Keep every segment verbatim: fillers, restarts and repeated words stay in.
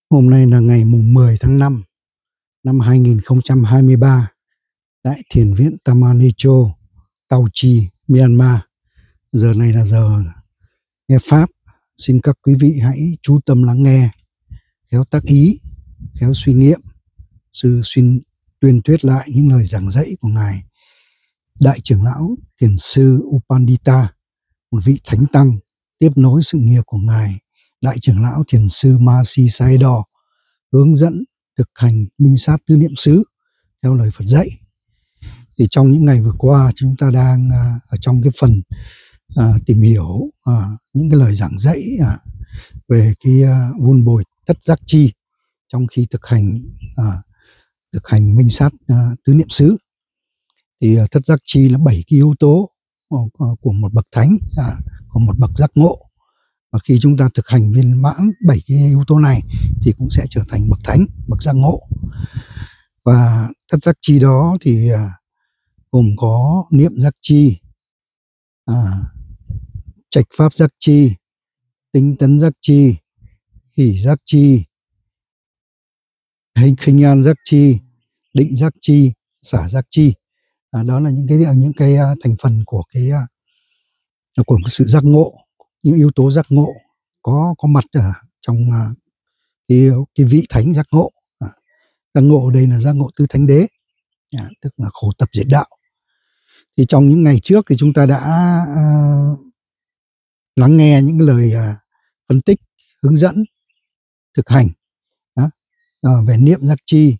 Hôm nay là ngày mùng mười tháng năm năm hai nghìn không trăm hai mươi ba tại Thiền viện Tamanicho, Tao Chi, Myanmar. Giờ này là giờ nghe Pháp. Xin các quý vị hãy chú tâm lắng nghe, khéo tác ý, khéo suy nghiệm. Sư xuyên tuyên thuyết lại những lời giảng dạy của Ngài Đại trưởng lão Thiền sư Upandita, một vị thánh tăng tiếp nối sự nghiệp của Ngài Đại trưởng lão Thiền sư Mahasi Sayadaw, hướng dẫn thực hành minh sát tứ niệm xứ theo lời Phật dạy. Thì trong những ngày vừa qua chúng ta đang à, ở trong cái phần à, tìm hiểu à, những cái lời giảng dạy à, về cái à, vun bồi thất giác chi trong khi thực hành à, thực hành minh sát à, tứ niệm xứ. Thì à, thất giác chi là bảy cái yếu tố của, của một bậc thánh, à, của một bậc giác ngộ. Và khi chúng ta thực hành viên mãn bảy cái yếu tố này thì cũng sẽ trở thành bậc thánh, bậc giác ngộ. Và thất giác chi đó thì à, gồm có niệm giác chi, à, trạch pháp giác chi, tinh tấn giác chi, hỷ giác chi, hình khinh an giác chi, định giác chi, xả giác chi. À, đó là những cái những cái thành phần của cái của sự giác ngộ, những yếu tố giác ngộ có có mặt ở trong cái cái vị thánh giác ngộ. À, giác ngộ ở đây là giác ngộ tứ thánh đế, à, tức là khổ tập diệt đạo. Thì trong những ngày trước thì chúng ta đã uh, lắng nghe những lời uh, phân tích, hướng dẫn, thực hành uh, uh, về niệm giác chi,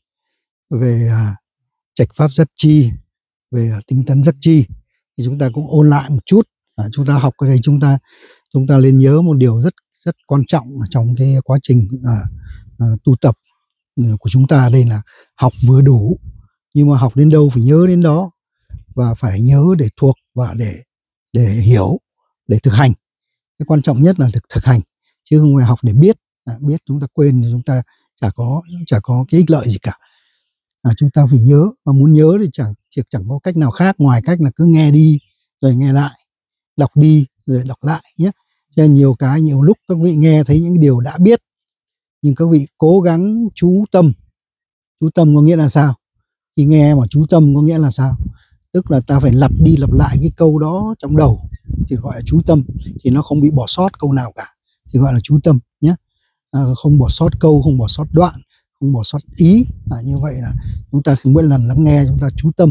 về uh, trạch pháp giác chi, về uh, tinh tấn giác chi. Thì chúng ta cũng ôn lại một chút. Uh, chúng ta học ở đây chúng ta chúng ta nên nhớ một điều rất rất quan trọng trong cái quá trình uh, uh, tu tập của chúng ta. Đây là học vừa đủ, nhưng mà học đến đâu phải nhớ đến đó, và phải nhớ để thuộc và để để hiểu, để thực hành. Cái quan trọng nhất là thực thực hành, chứ không phải học để biết. À, biết chúng ta quên thì chúng ta chả có chả có cái ích lợi gì cả. À, chúng ta phải nhớ, và muốn nhớ thì chẳng chẳng có cách nào khác ngoài cách là cứ nghe đi rồi nghe lại, đọc đi rồi đọc lại nhé. Cho nên nhiều cái nhiều lúc các vị nghe thấy những điều đã biết, nhưng các vị cố gắng chú tâm. Chú tâm có nghĩa là sao? Khi nghe mà chú tâm có nghĩa là sao? Tức là ta phải lặp đi lặp lại cái câu đó trong đầu thì gọi là chú tâm, thì nó không bị bỏ sót câu nào cả thì gọi là chú tâm nhé. À, không bỏ sót câu, không bỏ sót đoạn, không bỏ sót ý. À, như vậy là chúng ta mỗi lần lắng nghe chúng ta chú tâm,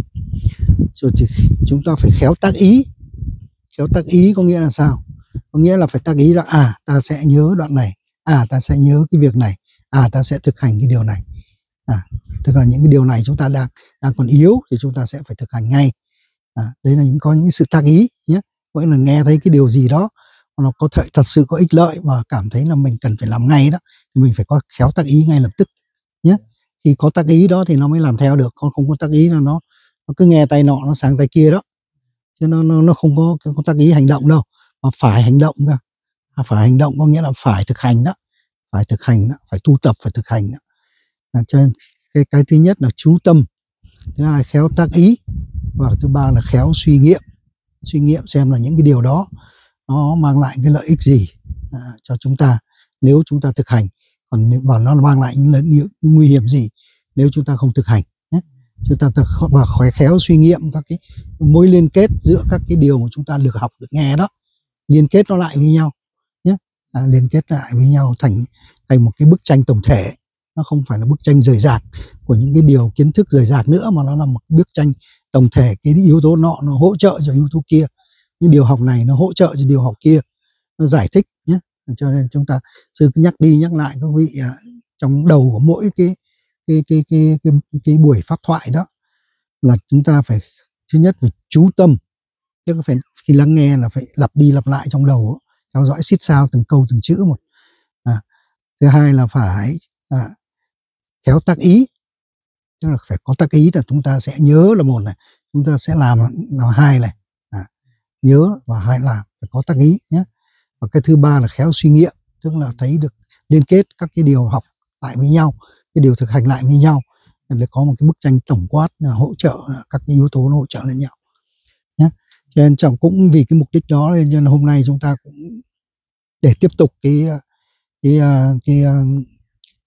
rồi thì chúng ta phải khéo tác ý. Khéo tác ý có nghĩa là sao? Có nghĩa là phải tác ý là à ta sẽ nhớ đoạn này, à ta sẽ nhớ cái việc này, à ta sẽ thực hành cái điều này. À, tức là những cái điều này chúng ta đang đang còn yếu thì chúng ta sẽ phải thực hành ngay. À, đấy là những có những sự tác ý nhé. Mỗi lần nghe thấy cái điều gì đó nó có thể thật sự có ích lợi và cảm thấy là mình cần phải làm ngay đó, thì mình phải có khéo tác ý ngay lập tức nhé. Khi có tác ý đó thì nó mới làm theo được, còn không có tác ý là nó nó cứ nghe tay nọ nó sang tay kia đó, chứ nó nó, nó không có, có tác ý hành động đâu, mà phải hành động cơ. À, phải hành động có nghĩa là phải thực hành đó, phải thực hành đó, phải tu tập, phải thực hành đó. À, cho nên cái cái thứ nhất là chú tâm, thứ hai khéo tác ý, và thứ ba là khéo suy nghiệm. Suy nghiệm xem là những cái điều đó nó mang lại cái lợi ích gì à, cho chúng ta nếu chúng ta thực hành, còn và nó mang lại những lợi những nguy hiểm gì nếu chúng ta không thực hành nhé. Chúng ta thực và khéo khéo suy nghiệm các cái mối liên kết giữa các cái điều mà chúng ta được học được nghe đó, liên kết nó lại với nhau nhé. À, liên kết lại với nhau thành thành một cái bức tranh tổng thể. Nó không phải là bức tranh rời rạc của những cái điều kiến thức rời rạc nữa, mà nó là một bức tranh tổng thể. Cái yếu tố nọ nó hỗ trợ cho yếu tố kia, những điều học này nó hỗ trợ cho điều học kia, nó giải thích nhé. Cho nên chúng ta sư cứ nhắc đi nhắc lại các vị à, trong đầu của mỗi cái cái cái cái cái, cái buổi pháp thoại đó là chúng ta phải thứ nhất phải chú tâm, tức là phải khi lắng nghe là phải lặp đi lặp lại trong đầu, theo dõi xít sao từng câu từng chữ một. À, thứ hai là phải à, khéo tác ý, tức là phải có tác ý là chúng ta sẽ nhớ là một này, chúng ta sẽ làm là hai này. À, nhớ và hai làm, phải có tác ý nhé. Và cái thứ ba là khéo suy nghiệm, tức là thấy được liên kết các cái điều học lại với nhau, cái điều thực hành lại với nhau để có một cái bức tranh tổng quát là hỗ trợ các cái yếu tố nó hỗ trợ lẫn nhau nhé. Cho nên chẳng cũng vì cái mục đích đó nên, nên hôm nay chúng ta cũng để tiếp tục cái cái cái, cái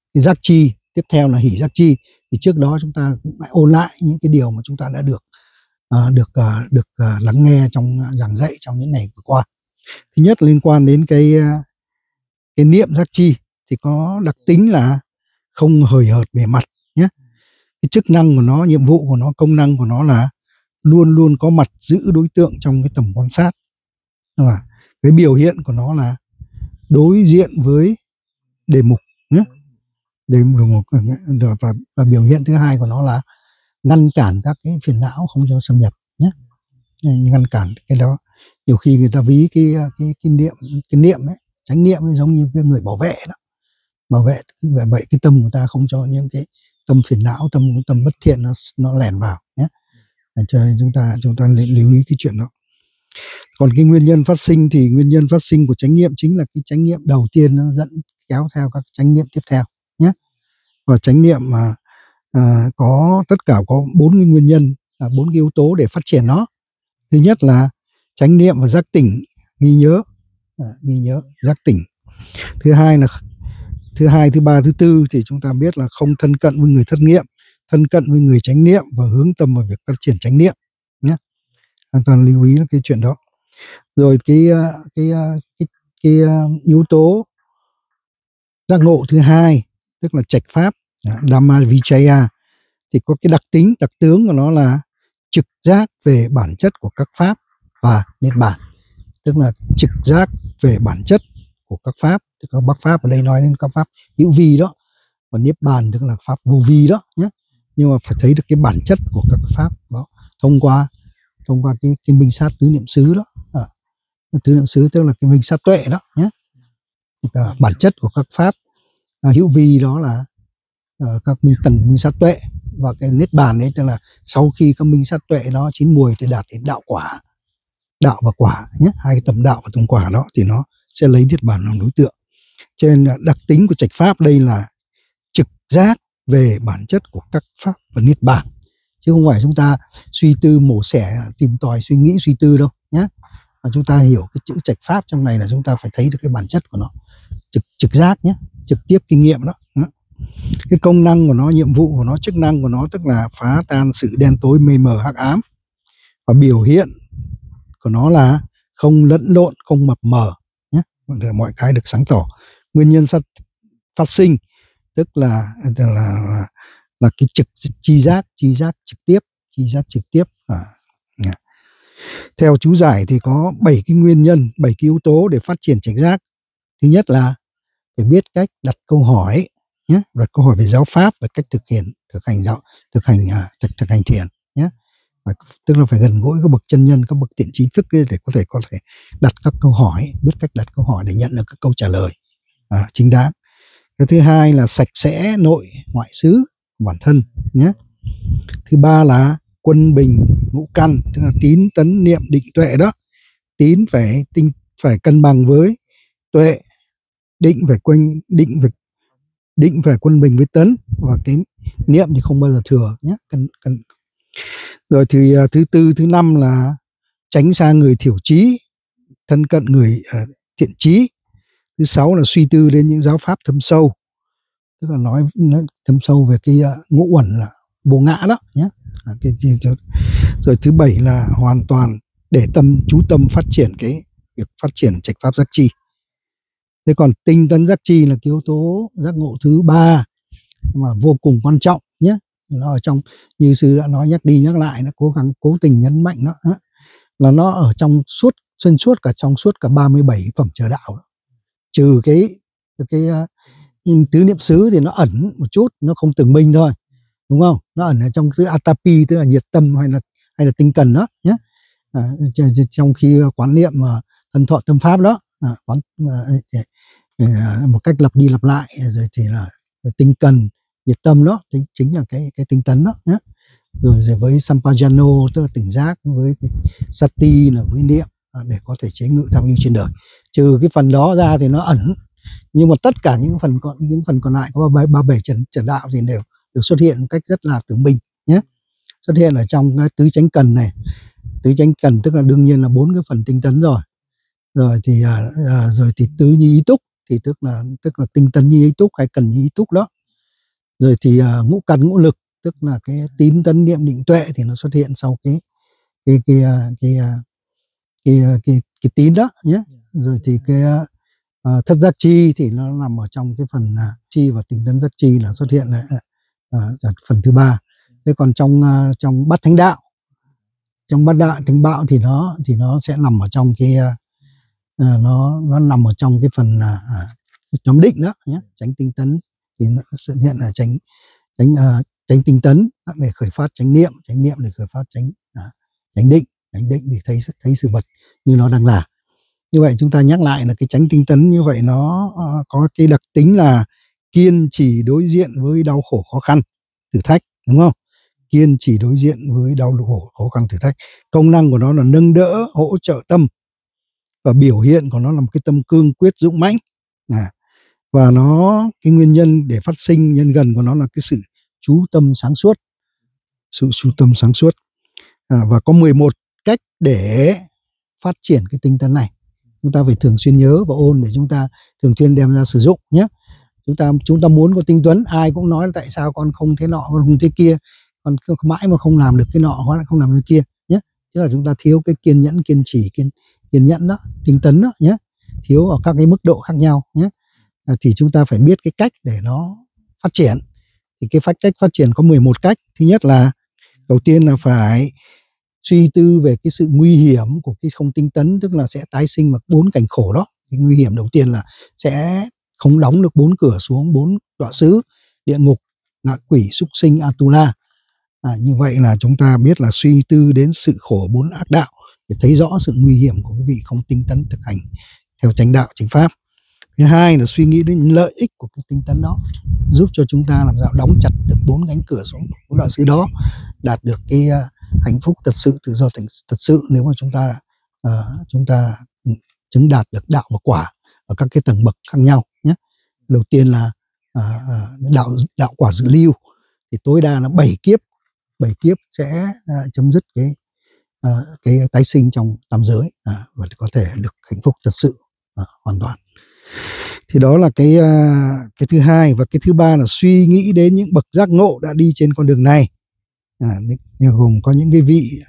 cái giác chi, tiếp theo là hỷ giác chi. Thì trước đó chúng ta cũng lại ôn lại những cái điều mà chúng ta đã được uh, được uh, được uh, lắng nghe trong giảng dạy trong những ngày vừa qua. Thứ nhất liên quan đến cái uh, cái niệm giác chi thì có đặc tính là không hời hợt bề mặt nhé. Cái chức năng của nó, nhiệm vụ của nó, công năng của nó là luôn luôn có mặt giữ đối tượng trong cái tầm quan sát. Và cái biểu hiện của nó là đối diện với đề mục nhé. Đề mục và, và biểu hiện thứ hai của nó là ngăn cản các cái phiền não không cho xâm nhập nhé. Ngăn cản cái đó. Nhiều khi người ta ví cái cái cái niệm cái niệm ấy, chánh niệm ấy giống như cái người bảo vệ đó. Bảo vệ vậy vậy cái tâm của ta không cho những cái tâm phiền não, tâm tâm bất thiện nó nó lẻn vào nhé. Cho nên chúng ta chúng ta lưu ý cái chuyện đó. Còn cái nguyên nhân phát sinh thì nguyên nhân phát sinh của chánh niệm chính là cái chánh niệm đầu tiên nó dẫn kéo theo các chánh niệm tiếp theo nhé. Và chánh niệm mà à, có tất cả có bốn cái nguyên nhân, là bốn cái yếu tố để phát triển nó. Thứ nhất là chánh niệm và giác tỉnh, ghi nhớ, à, ghi nhớ giác tỉnh. Thứ hai là thứ hai, thứ ba, thứ tư thì chúng ta biết là không thân cận với người thất niệm, thân cận với người chánh niệm và hướng tâm vào việc phát triển chánh niệm nhé. Hoàn toàn lưu ý cái chuyện đó. Rồi cái cái cái, cái yếu tố giác ngộ thứ hai tức là trạch pháp, Dhamma Vichaya, thì có cái đặc tính đặc tướng của nó là trực giác về bản chất của các pháp và niết bàn, tức là trực giác về bản chất của các pháp. Tức là các pháp ở đây nói đến các pháp hữu vi đó, và niết bàn tức là pháp vô vi đó nhé. Nhưng mà phải thấy được cái bản chất của các pháp đó thông qua thông qua cái cái minh sát tứ niệm xứ đó. À, tứ niệm xứ tức là cái minh sát tuệ đó nhé. Cả bản chất của các pháp à, hữu vi đó là uh, các minh tầng minh sát tuệ, và cái niết bàn ấy tức là sau khi các minh sát tuệ đó chín mùi thì đạt đến đạo quả, đạo và quả nhé. Hai cái tầm đạo và tầm quả đó thì nó sẽ lấy niết bàn làm đối tượng. Cho nên đặc tính của trạch pháp đây là trực giác về bản chất của các pháp và niết bàn, chứ không phải chúng ta suy tư mổ xẻ tìm tòi suy nghĩ suy tư đâu nhé. Và chúng ta hiểu cái chữ trạch pháp trong này là chúng ta phải thấy được cái bản chất của nó, trực trực giác nhé, trực tiếp kinh nghiệm đó. Cái công năng của nó, nhiệm vụ của nó, chức năng của nó tức là phá tan sự đen tối mê mờ hắc ám, và biểu hiện của nó là không lẫn lộn, không mập mờ nhé, mọi cái được sáng tỏ. Nguyên nhân sát, phát sinh tức là là là, là cái trực chi giác, chi giác trực tiếp, chi giác trực tiếp. À, yeah. Theo chú giải thì có bảy cái nguyên nhân, bảy cái yếu tố để phát triển trạch giác. Thứ nhất là phải biết cách đặt câu hỏi nhé, đặt câu hỏi về giáo pháp và cách thực hiện thực hành giáo thực hành uh, thực, thực hành thiền nhé. Và, tức là phải gần gũi các bậc chân nhân, các bậc thiện trí thức để có thể có thể đặt các câu hỏi, biết cách đặt câu hỏi để nhận được các câu trả lời à, chính đáng. Cái thứ hai là sạch sẽ nội ngoại xứ bản thân nhé. Thứ ba là quân bình ngũ căn, tức là tín tấn niệm định tuệ đó. Tín phải tinh phải cân bằng với tuệ, định phải quanh định phải định phải quân bình với tấn, và cái niệm thì không bao giờ thừa nhé. Cân, cân. Rồi thì thứ tư, thứ năm là tránh xa người thiểu trí, thân cận người uh, thiện trí. Thứ sáu là suy tư đến những giáo pháp thâm sâu, tức là nói, nói thâm sâu về cái uh, ngũ uẩn là vô ngã đó nhé. À, cái, cái, cái. Rồi thứ bảy là hoàn toàn để tâm chú tâm phát triển cái việc phát triển trạch pháp giác chi. Thế còn tinh tấn giác chi là cái yếu tố giác ngộ thứ ba mà vô cùng quan trọng nhé. Nó ở trong, như sư đã nói nhắc đi nhắc lại, nó cố gắng cố tình nhấn mạnh nó là nó ở trong suốt xuyên suốt cả trong suốt cả ba mươi bảy phẩm chờ đạo đó. Trừ cái cái uh, tứ niệm xứ thì nó ẩn một chút, nó không từng minh thôi, đúng không? Nó ẩn ở trong tứ atapi, tức là nhiệt tâm hay là hay là tinh cần đó nhé. À, trong khi quán niệm uh, thân thọ tâm pháp đó, à, quán uh, uh, một cách lặp đi lặp lại rồi thì là tinh cần, nhiệt tâm đó chính, chính là cái cái tinh tấn đó nhé. Rồi, rồi với sampajano tức là tỉnh giác, với cái sati là với niệm để có thể chế ngự tham yêu trên đời. Trừ cái phần đó ra thì nó ẩn, nhưng mà tất cả những phần còn những phần còn lại có ba bảy trần trần đạo thì đều được xuất hiện một cách rất là tưởng minh nhé. Xuất hiện ở trong cái tứ chánh cần này. Tứ chánh cần tức là đương nhiên là bốn cái phần tinh tấn rồi. Rồi thì à, à, rồi thì tứ như ý túc thì tức là tức là tinh tấn như ý túc hay cần như ý túc đó Rồi thì uh, ngũ căn ngũ lực, tức là cái tín tấn niệm định tuệ thì nó xuất hiện sau cái cái cái cái cái, cái, cái, cái, cái tín đó nhé. Rồi thì cái uh, thất giác chi thì nó nằm ở trong cái phần uh, chi, và tinh tấn giác chi là xuất hiện uh, uh, phần thứ ba. Thế còn trong uh, trong bát thánh đạo, trong bát đạo thánh đạo thì nó thì nó sẽ nằm ở trong cái uh, nó nó nằm ở trong cái phần uh, nhóm định đó nhé. Chánh tinh tấn thì nó xuất hiện là chánh chánh uh, chánh tinh tấn để khởi phát chánh niệm, chánh niệm để khởi phát chánh uh, chánh định, chánh định để thấy thấy sự vật như nó đang là. Như vậy chúng ta nhắc lại là cái chánh tinh tấn như vậy nó uh, có cái đặc tính là kiên trì đối diện với đau khổ khó khăn thử thách, đúng không? Kiên trì đối diện với đau khổ khó khăn thử thách. Công năng của nó là nâng đỡ, hỗ trợ tâm, và biểu hiện của nó là một cái tâm cương quyết dũng mãnh. À, và nó cái nguyên nhân để phát sinh nhân gần của nó là cái sự chú tâm sáng suốt, sự chú tâm sáng suốt. À, và có mười một cách để phát triển cái tinh tấn này. Chúng ta phải thường xuyên nhớ và ôn để chúng ta thường xuyên đem ra sử dụng nhé. Chúng ta chúng ta muốn có tinh tấn, ai cũng nói là tại sao con không thế nọ, con không thế kia, con mãi mà không làm được cái nọ hoặc không làm được cái kia nhé. Tức là chúng ta thiếu cái kiên nhẫn, kiên trì, kiên kiên nhẫn đó, tinh tấn đó nhé, thiếu ở các cái mức độ khác nhau nhé. À, thì chúng ta phải biết cái cách để nó phát triển. Thì cái cách phát triển có mười một cách. Thứ nhất là đầu tiên là phải suy tư về cái sự nguy hiểm của cái không tinh tấn, tức là sẽ tái sinh vào bốn cảnh khổ đó. Cái nguy hiểm đầu tiên là sẽ không đóng được bốn cửa xuống bốn đọa xứ: địa ngục, ngạ quỷ, súc sinh, Atula. À, như vậy là chúng ta biết là suy tư đến sự khổ bốn ác đạo để thấy rõ sự nguy hiểm của cái vị không tinh tấn thực hành theo chánh đạo, chánh pháp. Thứ hai là suy nghĩ đến lợi ích của cái tinh tấn đó, giúp cho chúng ta làm sao đóng chặt được bốn cánh cửa xuống bốn đọa xứ đó, đạt được cái uh, hạnh phúc thật sự, tự do thật sự, nếu mà chúng ta uh, chúng ta chứng đạt được đạo và quả ở các cái tầng bậc khác nhau nhé. Đầu tiên là uh, đạo đạo quả dự lưu thì tối đa là bảy kiếp, bảy kiếp sẽ uh, chấm dứt cái uh, cái tái sinh trong tam giới uh, và có thể được hạnh phúc thật sự uh, hoàn toàn. Thì đó là cái uh, cái thứ hai. Và cái thứ ba là suy nghĩ đến những bậc giác ngộ đã đi trên con đường này, à, gồm có những cái vị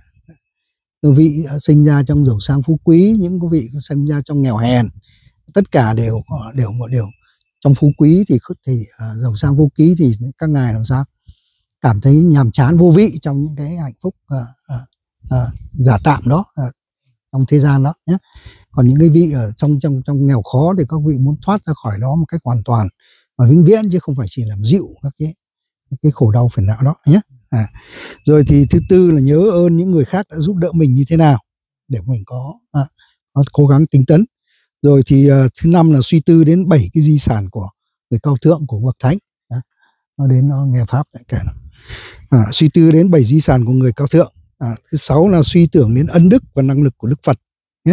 vị sinh ra trong giàu sang phú quý, những cái vị sinh ra trong nghèo hèn, tất cả đều đều một điều trong phú quý thì thì uh, giàu sang phú quý thì các ngài làm sao cảm thấy nhàm chán vô vị trong những cái hạnh phúc uh, uh, uh, giả tạm đó uh, trong thế gian đó nhé. Còn những cái vị ở trong trong trong nghèo khó thì các vị muốn thoát ra khỏi đó một cách hoàn toàn và vĩnh viễn, chứ không phải chỉ làm dịu các cái cái khổ đau phiền não đó nhé. À, rồi thì thứ tư là nhớ ơn những người khác đã giúp đỡ mình như thế nào để mình có, à, có cố gắng tinh tấn. Rồi thì uh, thứ năm là suy tư đến bảy cái di sản của người cao thượng, của bậc thánh. À, nó đến nó nghe pháp lại kể nó. À, suy tư đến bảy di sản của người cao thượng. À, thứ sáu là suy tưởng đến ân đức và năng lực của Đức Phật nhé.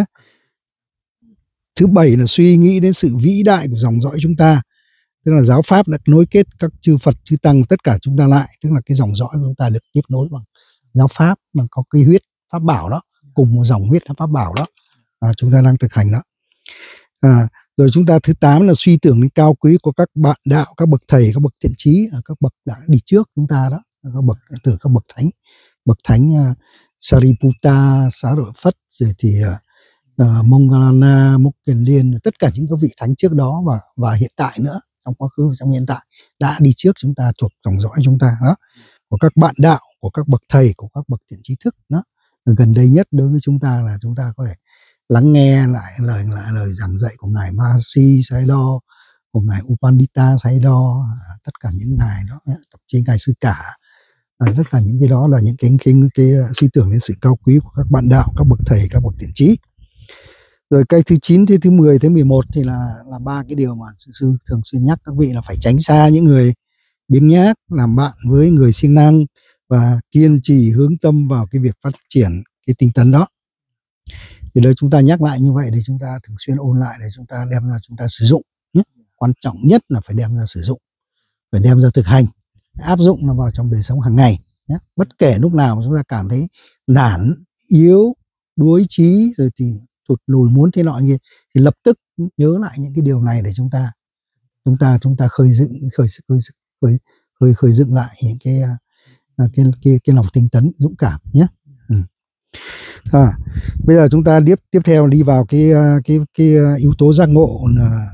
Thứ bảy là suy nghĩ đến sự vĩ đại của dòng dõi chúng ta, tức là giáo pháp đã nối kết các chư Phật, chư Tăng, tất cả chúng ta lại, tức là cái dòng dõi của chúng ta được tiếp nối bằng giáo pháp, bằng có cái huyết pháp bảo đó, cùng một dòng huyết pháp bảo đó, à, chúng ta đang thực hành đó. À, rồi chúng ta thứ tám là suy tưởng đến cao quý của các bạn đạo, các bậc thầy, các bậc thiện trí, các bậc đã đi trước chúng ta đó, các bậc từ các bậc thánh, bậc thánh uh, Sariputta, Xá Lợi Phất, rồi thì uh, uh, Moggallana, Mục Kiền Liên, tất cả những các vị thánh trước đó và và hiện tại nữa, trong quá khứ và trong hiện tại đã đi trước chúng ta, thuộc dòng dõi chúng ta đó, của các bạn đạo, của các bậc thầy, của các bậc thiện trí thức đó. Gần đây nhất đối với chúng ta là chúng ta có thể lắng nghe lại lời lại lời giảng dạy của ngài Mahasi Sayadaw, của ngài Upandita Sayadaw, tất cả những ngài đó, thậm chí ngài Sư Cả, tất cả những cái đó là những cái, cái, cái, cái suy tưởng đến sự cao quý của các bạn đạo, các bậc thầy, các bậc thiện trí. Rồi cái thứ chín, thứ thứ mười, thứ mười một thì là là ba cái điều mà sư, sư thường xuyên nhắc các vị là phải tránh xa những người biếng nhác, làm bạn với người siêng năng và kiên trì hướng tâm vào cái việc phát triển cái tinh tấn đó. Thì đây chúng ta nhắc lại như vậy để chúng ta thường xuyên ôn lại để chúng ta đem ra chúng ta sử dụng nhé. Quan trọng nhất là phải đem ra sử dụng, phải đem ra thực hành, áp dụng nó vào trong đời sống hàng ngày nhé. Bất kể lúc nào mà chúng ta cảm thấy nản, yếu, đuối trí, rồi thì thụt lùi muốn thế nọ như thì lập tức nhớ lại những cái điều này để chúng ta chúng ta chúng ta khơi dựng khơi khơi khơi, khơi khơi dựng lại những cái cái cái cái, cái lòng tinh tấn dũng cảm nhé. Ừ. À, bây giờ chúng ta tiếp tiếp theo đi vào cái cái cái yếu tố giác ngộ là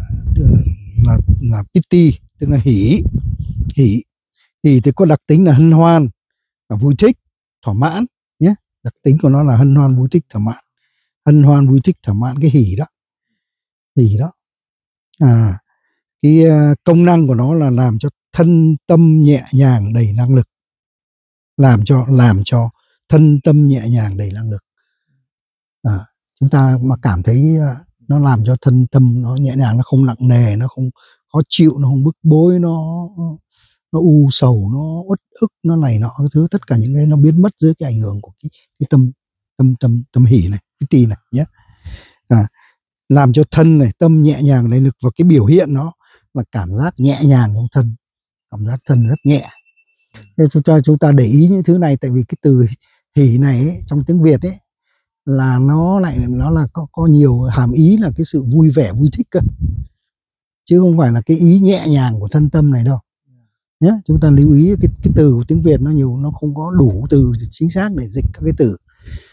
là là piti, tức là hỷ. Hỷ hỷ thì có đặc tính là hân hoan, là vui thích, thỏa mãn nhé. Đặc tính của nó là hân hoan, vui thích, thỏa mãn. Hân hoan, vui thích, thỏa mãn, cái hỷ đó. Hỷ đó. À, cái công năng của nó là làm cho thân tâm nhẹ nhàng đầy năng lực. Làm cho làm cho thân tâm nhẹ nhàng đầy năng lực. À, chúng ta mà cảm thấy nó làm cho thân tâm nó nhẹ nhàng, nó không nặng nề, nó không khó chịu, nó không bức bối, nó nó u sầu, nó uất ức, nó này nọ cái thứ, tất cả những cái nó biến mất dưới cái ảnh hưởng của cái, cái tâm tâm tâm tâm hỷ này, cái tì này nhé. À, làm cho thân này tâm nhẹ nhàng đầy lực, và cái biểu hiện nó là cảm giác nhẹ nhàng trong thân, cảm giác thân rất nhẹ. Nên chúng ta chúng ta để ý những thứ này, tại vì cái từ hỷ này ấy, trong tiếng Việt ấy là nó lại nó là có có nhiều hàm ý, là cái sự vui vẻ, vui thích cơ, chứ không phải là cái ý nhẹ nhàng của thân tâm này đâu nhé. Chúng ta lưu ý cái cái từ của tiếng Việt nó nhiều, nó không có đủ từ chính xác để dịch các cái từ,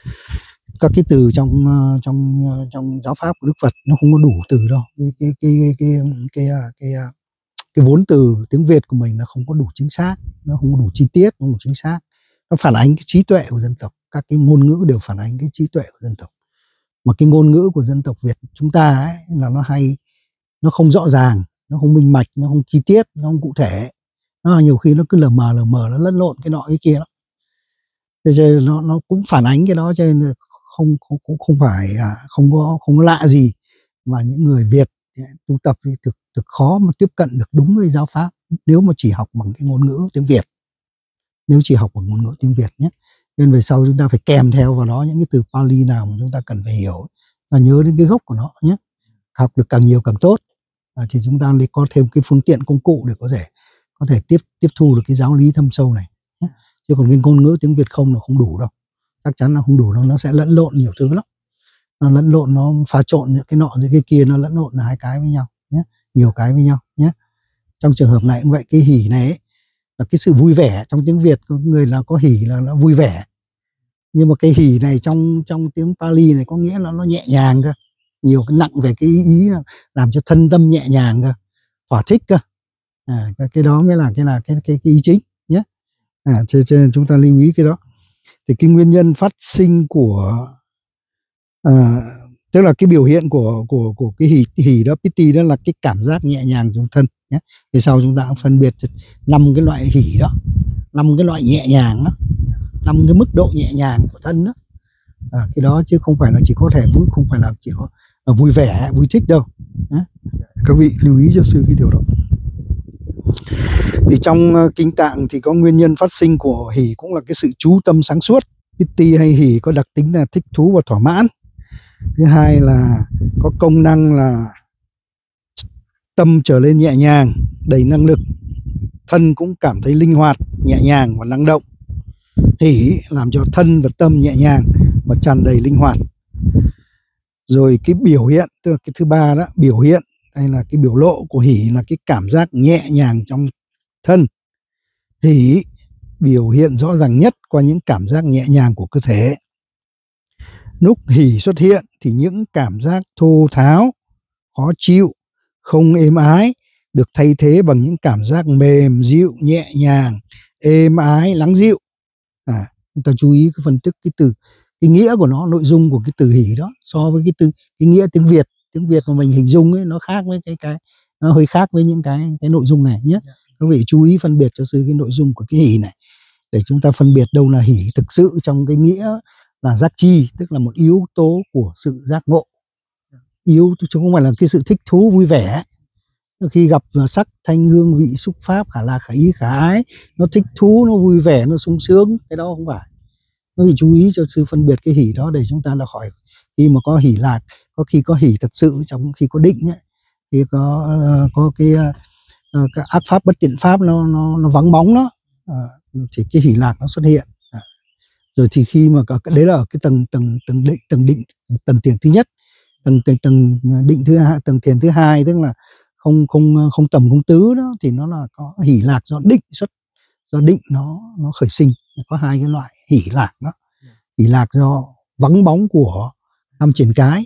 các cái từ trong trong trong giáo pháp của Đức Phật nó không có đủ từ đâu. Cái cái cái cái cái cái, cái, cái vốn từ tiếng Việt của mình nó không có đủ chính xác, nó không có đủ chi tiết, không đủ chính xác. Nó phản ánh cái trí tuệ của dân tộc, các cái ngôn ngữ đều phản ánh cái trí tuệ của dân tộc. Mà cái ngôn ngữ của dân tộc Việt chúng ta ấy là nó hay, nó không rõ ràng, nó không minh mạch, nó không chi tiết, nó không cụ thể. Nó nhiều khi nó cứ lờ mờ lờ mờ, nó lẫn lộn cái nọ cái kia lắm. Thế cho nó nó cũng phản ánh cái đó, cho nên không không cũng không phải không có không có lạ gì mà những người Việt tu tập thì thực thực khó mà tiếp cận được đúng với giáo pháp nếu mà chỉ học bằng cái ngôn ngữ tiếng Việt. Nếu chỉ học bằng ngôn ngữ tiếng Việt nhé. Nên về sau chúng ta phải kèm theo vào đó những cái từ Pali nào mà chúng ta cần phải hiểu, là nhớ đến cái gốc của nó nhé. Học được càng nhiều càng tốt, à, thì chúng ta có thêm cái phương tiện công cụ để có thể có thể tiếp tiếp thu được cái giáo lý thâm sâu này nhé. Chứ còn cái ngôn ngữ tiếng Việt không là không đủ đâu, chắc chắn là không đủ đâu, nó sẽ lẫn lộn nhiều thứ lắm. Nó lẫn lộn, nó pha trộn giữa cái nọ giữa cái kia, nó lẫn lộn là hai cái với nhau nhé, nhiều cái với nhau nhé. Trong trường hợp này cũng vậy, cái hỷ này ấy, là cái sự vui vẻ. Trong tiếng Việt có người là có hỷ là nó vui vẻ, nhưng mà cái hỷ này trong trong tiếng Pali này có nghĩa là nó nhẹ nhàng cơ, nhiều cái nặng về cái ý, ý là làm cho thân tâm nhẹ nhàng cơ, thỏa thích cơ. À, cái, cái đó mới là cái là cái cái, cái ý chính nhé. À, cho, cho nên chúng ta lưu ý cái đó. Thì cái nguyên nhân phát sinh của à, tức là cái biểu hiện của của của cái hỷ hỷ đó, piti đó là cái cảm giác nhẹ nhàng trong thân nhé. Thì sau chúng ta cũng phân biệt năm cái loại hỷ đó, năm cái loại nhẹ nhàng đó, năm cái mức độ nhẹ nhàng của thân đó. À, cái đó chứ không phải là chỉ có thể vui, không phải là chỉ có là vui vẻ, vui thích đâu. À, các vị lưu ý cho sư cái điều đó. Thì trong uh, kinh tạng thì có nguyên nhân phát sinh của hỷ cũng là cái sự chú tâm sáng suốt. Piti hay hỷ có đặc tính là thích thú và thỏa mãn. Thứ hai là có công năng là tâm trở lên nhẹ nhàng, đầy năng lực. Thân cũng cảm thấy linh hoạt, nhẹ nhàng và năng động. Hỷ làm cho thân và tâm nhẹ nhàng và tràn đầy linh hoạt. Rồi cái biểu hiện, tức là cái thứ ba đó, biểu hiện hay là cái biểu lộ của hỷ là cái cảm giác nhẹ nhàng trong thân. Hỷ biểu hiện rõ ràng nhất qua những cảm giác nhẹ nhàng của cơ thể. Lúc hỷ xuất hiện thì những cảm giác thô tháo, khó chịu, không êm ái được thay thế bằng những cảm giác mềm dịu, nhẹ nhàng, êm ái, lắng dịu. À, chúng ta chú ý cái phân tích cái từ, cái nghĩa của nó, nội dung của cái từ hỷ đó so với cái từ cái nghĩa tiếng Việt, tiếng Việt mà mình hình dung ấy, nó khác với cái cái nó hơi khác với những cái cái nội dung này nhé. Các vị chú ý phân biệt cho sư cái nội dung của cái hỷ này để chúng ta phân biệt đâu là hỷ thực sự trong cái nghĩa là giác chi, tức là một yếu tố của sự giác ngộ. Yếu chứ không phải là cái sự thích thú vui vẻ. Khi gặp sắc thanh hương vị xúc pháp khả lạc khả ý khả ái, nó thích thú, nó vui vẻ, nó sung sướng, cái đó không phải. Các vị chú ý cho sư phân biệt cái hỷ đó để chúng ta là khỏi khi mà có hỷ lạc, có khi có hỷ thật sự trong khi có định ấy, thì có có cái, cái ác pháp bất tiện pháp nó nó nó vắng bóng đó, à, thì cái hỷ lạc nó xuất hiện. À, rồi thì khi mà có, đấy là ở cái tầng tầng tầng định tầng định tầng tiền thứ nhất, tầng tầng tầng định thứ hai, tầng thiền thứ hai, tức là không không không tầm không tứ đó, thì nó là có hỷ lạc do định xuất do định nó nó khởi sinh. Có hai cái loại hỷ lạc đó. Hỷ lạc do vắng bóng của năm triển cái,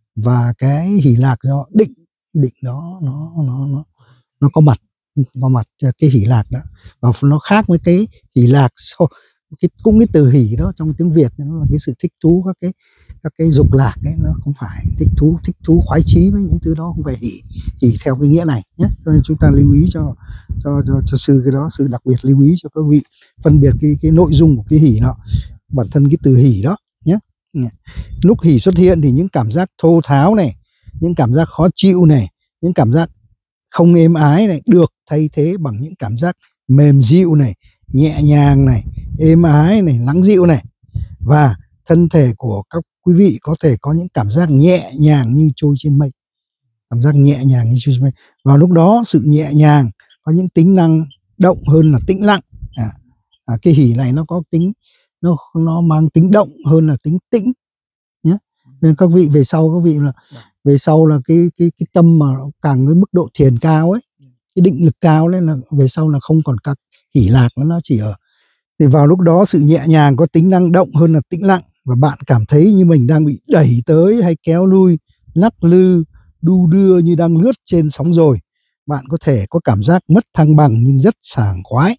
và cái hỷ lạc do định định đó nó nó nó nó có mặt có mặt cái hỷ lạc đó. Và nó khác với cái hỷ lạc so, cái cũng cái từ hỷ đó trong tiếng Việt nó là cái sự thích thú, các cái các cái dục lạc ấy, nó không phải thích thú thích thú khoái chí với những thứ đó, không phải hỷ hỷ theo cái nghĩa này nhé. Cho nên chúng ta lưu ý cho cho cho, cho sư cái đó, sư đặc biệt lưu ý cho các vị phân biệt cái cái nội dung của cái hỷ đó, bản thân cái từ hỷ đó nhé. Lúc hỷ xuất hiện thì những cảm giác thô tháo này, những cảm giác khó chịu này, những cảm giác không êm ái này được thay thế bằng những cảm giác mềm dịu này, nhẹ nhàng này, êm ái này, lắng dịu này. Và thân thể của các quý vị có thể có những cảm giác nhẹ nhàng như trôi trên mây. Cảm giác nhẹ nhàng như trôi trên mây. Vào lúc đó sự nhẹ nhàng có những tính năng động hơn là tĩnh lặng. À, à, cái hỷ này nó có tính nó nó mang tính động hơn là tính tĩnh nhé. Nên các vị về sau các vị là về sau là cái cái cái tâm mà càng cái mức độ thiền cao ấy, cái định lực cao đấy, là về sau là không còn các hỷ lạc nữa, nó chỉ ở thì vào lúc đó sự nhẹ nhàng có tính năng động hơn là tĩnh lặng, và bạn cảm thấy như mình đang bị đẩy tới hay kéo lui, lắc lư, đu đưa như đang lướt trên sóng dồi. Bạn có thể có cảm giác mất thăng bằng nhưng rất sảng khoái.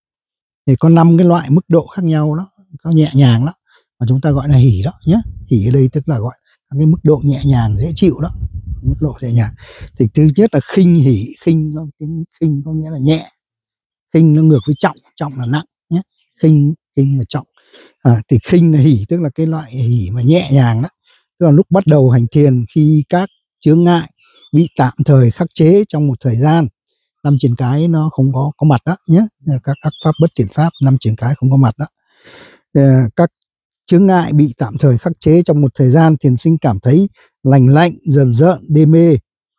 Thì có năm cái loại mức độ khác nhau đó, có nhẹ nhàng đó mà chúng ta gọi là hỷ đó nhé. Hỷ ở đây tức là gọi cái mức độ nhẹ nhàng dễ chịu đó, mức độ nhẹ nhàng. Thì thứ nhất là khinh hỷ. Khinh tiếng khinh có nghĩa là nhẹ, khinh nó ngược với trọng, trọng là nặng nhé. Khinh khinh là trọng. À, thì khinh là hỷ, tức là cái loại hỷ mà nhẹ nhàng đó. Tức là lúc bắt đầu hành thiền, khi các chướng ngại bị tạm thời khắc chế trong một thời gian, năm triển cái nó không có có mặt đó nhé. Các ác pháp bất thiện pháp, năm triển cái không có mặt đó. À, các chướng ngại bị tạm thời khắc chế trong một thời gian, thiền sinh cảm thấy lành lạnh, dần dợn, đê mê,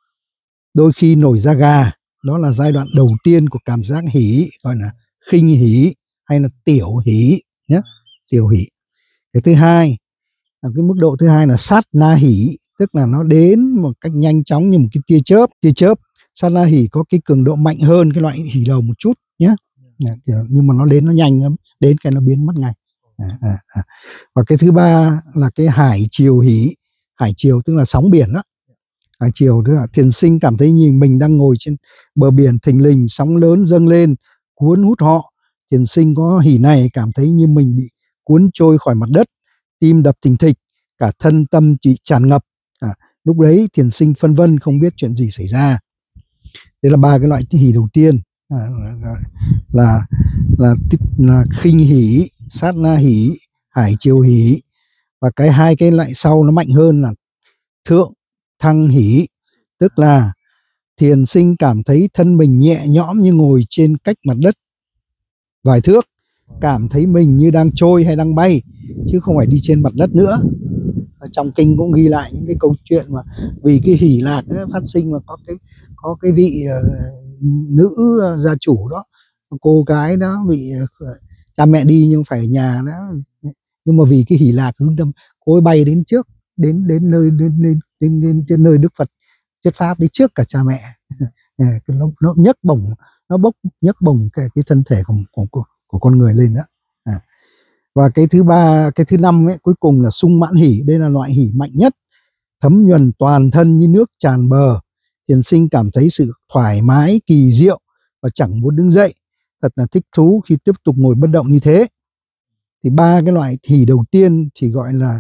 đôi khi nổi da gà. Đó là giai đoạn đầu tiên của cảm giác hỷ, gọi là khinh hỷ hay là tiểu hỷ nhé. Tiểu hỷ. Cái thứ hai là cái mức độ thứ hai là sát na hỷ, tức là nó đến một cách nhanh chóng như một cái tia chớp. Tia chớp sát na hỷ có cái cường độ mạnh hơn cái loại hỷ đầu một chút nhé, nhưng mà nó đến nó nhanh lắm, đến cái nó biến mất ngay. À, à, à. Và cái thứ ba là cái hải triều hỷ. Hải triều tức là sóng biển đó. Hải triều tức là thiền sinh cảm thấy như mình đang ngồi trên bờ biển thình lình, sóng lớn dâng lên cuốn hút họ. Thiền sinh có hỷ này cảm thấy như mình bị cuốn trôi khỏi mặt đất, tim đập thình thịch, cả thân tâm chỉ tràn ngập. À, lúc đấy thiền sinh phân vân không biết chuyện gì xảy ra. Đây là ba cái loại hỷ đầu tiên. À, là, là là là khinh hỷ, sát na hỷ, hải triều hỷ. Và cái hai cái loại sau nó mạnh hơn là thượng thăng hỷ, tức là thiền sinh cảm thấy thân mình nhẹ nhõm như ngồi trên cách mặt đất vài thước, cảm thấy mình như đang trôi hay đang bay chứ không phải đi trên mặt đất nữa. Ở trong kinh cũng ghi lại những cái câu chuyện mà vì cái hỷ lạc ấy, phát sinh mà có cái có cái vị uh, nữ uh, gia chủ đó, cô gái đó bị uh, cha mẹ đi nhưng phải ở nhà đó, nhưng mà vì cái hỷ lạc hướng tâm, cô ấy bay đến trước, đến đến nơi đến đến đến, đến, đến nơi Đức Phật thuyết pháp đi trước cả cha mẹ. nó, nó nhấc bổng, nó bốc nhấc bổng cái, cái thân thể của, của, của, của con người lên đó. À. Và cái thứ ba, cái thứ năm ấy, cuối cùng là sung mãn hỷ. Đây là loại hỷ mạnh nhất, thấm nhuần toàn thân như nước tràn bờ. Thiền sinh cảm thấy sự thoải mái kỳ diệu và chẳng muốn đứng dậy, thật là thích thú khi tiếp tục ngồi bất động như thế. Thì ba cái loại hỷ đầu tiên thì gọi là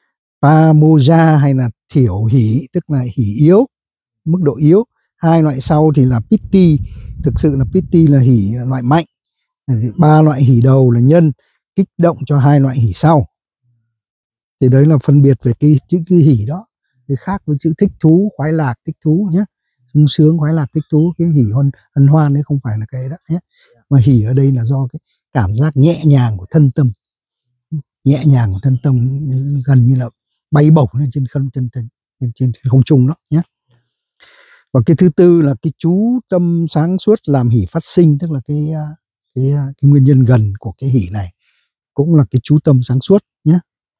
pamoja hay là thiểu hỷ, tức là hỷ yếu, mức độ yếu. Hai loại sau thì là pitti, thực sự là pitti là hỷ là loại mạnh. Thì ba loại hỷ đầu là nhân kích động cho hai loại hỷ sau. Thì đấy là phân biệt về cái chữ cái hỷ đó, thì khác với chữ thích thú, khoái lạc, thích thú nhé, sung sướng, khoái lạc, thích thú. Cái hỷ hân hân hoan đấy không phải là cái đó nhé, mà hỷ ở đây là do cái cảm giác nhẹ nhàng của thân tâm, nhẹ nhàng của thân tâm, gần như là bay bổng lên trên không trên trên, trên, trên không trung đó nhé. Và cái thứ tư là cái chú tâm sáng suốt làm hỷ phát sinh, tức là cái cái cái nguyên nhân gần của cái hỷ này cũng là cái chú tâm sáng suốt nhé.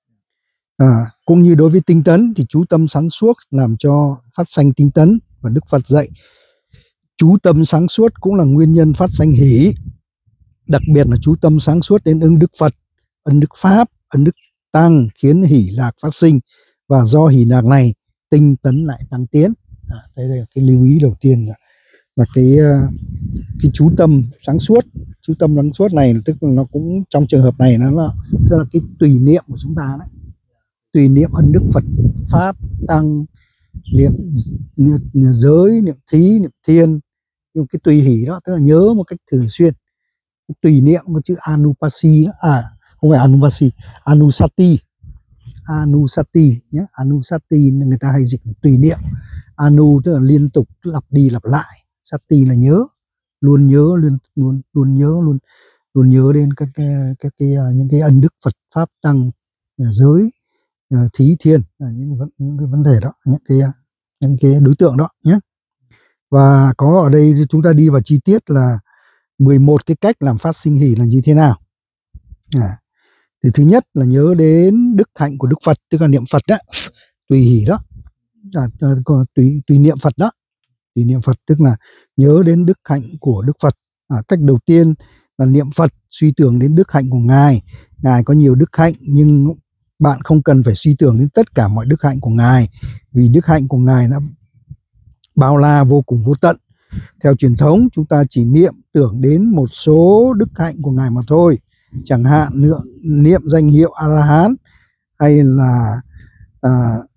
À, cũng như đối với tinh tấn thì chú tâm sáng suốt làm cho phát sanh tinh tấn, và Đức Phật dạy chú tâm sáng suốt cũng là nguyên nhân phát sanh hỷ. Đặc biệt là chú tâm sáng suốt đến ân đức Phật, ân đức Pháp, ân đức Tăng, khiến hỷ lạc phát sinh, và do hỷ lạc này tinh tấn lại tăng tiến. À, đây là cái lưu ý đầu tiên, là, là cái cái chú tâm sáng suốt. Chú tâm sáng suốt này tức là nó cũng trong trường hợp này nó là, tức là cái tùy niệm của chúng ta đấy, tùy niệm ân đức Phật, Pháp, Tăng, niệm, niệm, niệm giới, niệm thí, niệm thiên. Nhưng cái tùy hỷ đó tức là nhớ một cách thường xuyên. Tùy niệm có chữ Anupasi đó. À không phải Anupasi, Anusati, Anusati nhé, Anusati người ta hay dịch tùy niệm. Anu tức là liên tục, lặp đi lặp lại, Sati là nhớ, luôn nhớ, luôn luôn luôn nhớ, luôn luôn nhớ đến các cái, các cái những cái ân đức Phật, Pháp, Tăng, giới, thí, thiên, những cái, những cái vấn đề đó, những cái những cái đối tượng đó nhé. Và có ở đây chúng ta đi vào chi tiết là mười một cái cách làm phát sinh hỷ là như thế nào. À, thì thứ nhất là nhớ đến đức hạnh của Đức Phật, tức là niệm Phật đó, tùy hỷ đó, à, tùy tùy niệm Phật đó, tùy niệm Phật tức là nhớ đến đức hạnh của Đức Phật. À, cách đầu tiên là niệm Phật, suy tưởng đến đức hạnh của Ngài. Ngài có nhiều đức hạnh, nhưng bạn không cần phải suy tưởng đến tất cả mọi đức hạnh của Ngài, vì đức hạnh của Ngài là bao la, vô cùng vô tận. Theo truyền thống, chúng ta chỉ niệm tưởng đến một số đức hạnh của Ngài mà thôi. Chẳng hạn niệm, niệm danh hiệu A-la-hán, hay là à,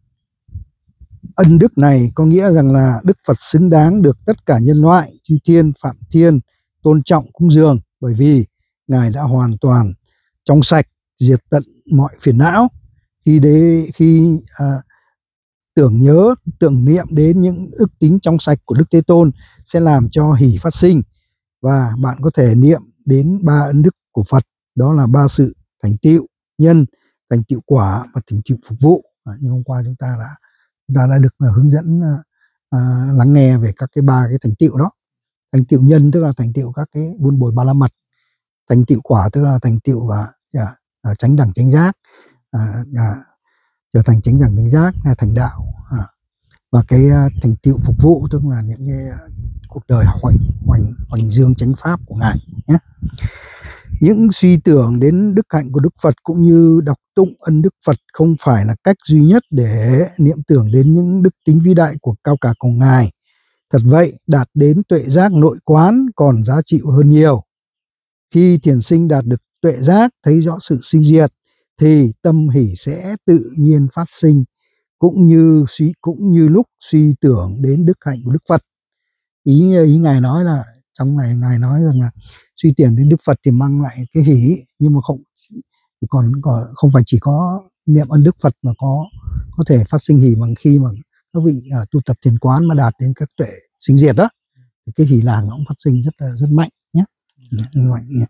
ân đức này có nghĩa rằng là Đức Phật xứng đáng được tất cả nhân loại, chư thiên, phạm thiên tôn trọng cúng dường, bởi vì Ngài đã hoàn toàn trong sạch, diệt tận mọi phiền não. Khi đế, khi à, tưởng nhớ, tưởng niệm đến những ức tính trong sạch của Đức Thế Tôn sẽ làm cho hỷ phát sinh. Và bạn có thể niệm đến ba ân đức của Phật, đó là ba sự thành tựu nhân, thành tựu quả và thành tựu phục vụ. À, như hôm qua chúng ta đã chúng ta đã được hướng dẫn à, lắng nghe về các cái ba cái thành tựu đó. Thành tựu nhân tức là thành tựu các cái buôn bồi ba la mật, thành tựu quả tức là thành tựu và à, à, chánh đẳng chánh giác, à, à, trở thành chánh đẳng chánh giác, à, thành đạo, à, và cái uh, thành tựu phục vụ tức là những cái uh, cuộc đời hoành hoành hoành dương chánh pháp của Ngài nhé. Những suy tưởng đến đức hạnh của Đức Phật cũng như đọc tụng ân đức Phật không phải là cách duy nhất để niệm tưởng đến những đức tính vĩ đại của cao cả của Ngài. Thật vậy, đạt đến tuệ giác nội quán còn giá trị hơn nhiều. Khi thiền sinh đạt được tuệ giác, thấy rõ sự sinh diệt, thì tâm hỷ sẽ tự nhiên phát sinh, cũng như suy cũng như lúc suy tưởng đến đức hạnh của Đức Phật. Ý ý Ngài nói là trong này Ngài nói rằng là suy tưởng đến Đức Phật thì mang lại cái hỷ, nhưng mà không thì còn, còn không phải chỉ có niệm ân đức Phật mà có có thể phát sinh hỷ bằng khi mà các vị uh, tu tập thiền quán mà đạt đến các tuệ sinh diệt đó, thì cái hỷ lạc nó cũng phát sinh rất là rất mạnh nhé. Mạnh nhé.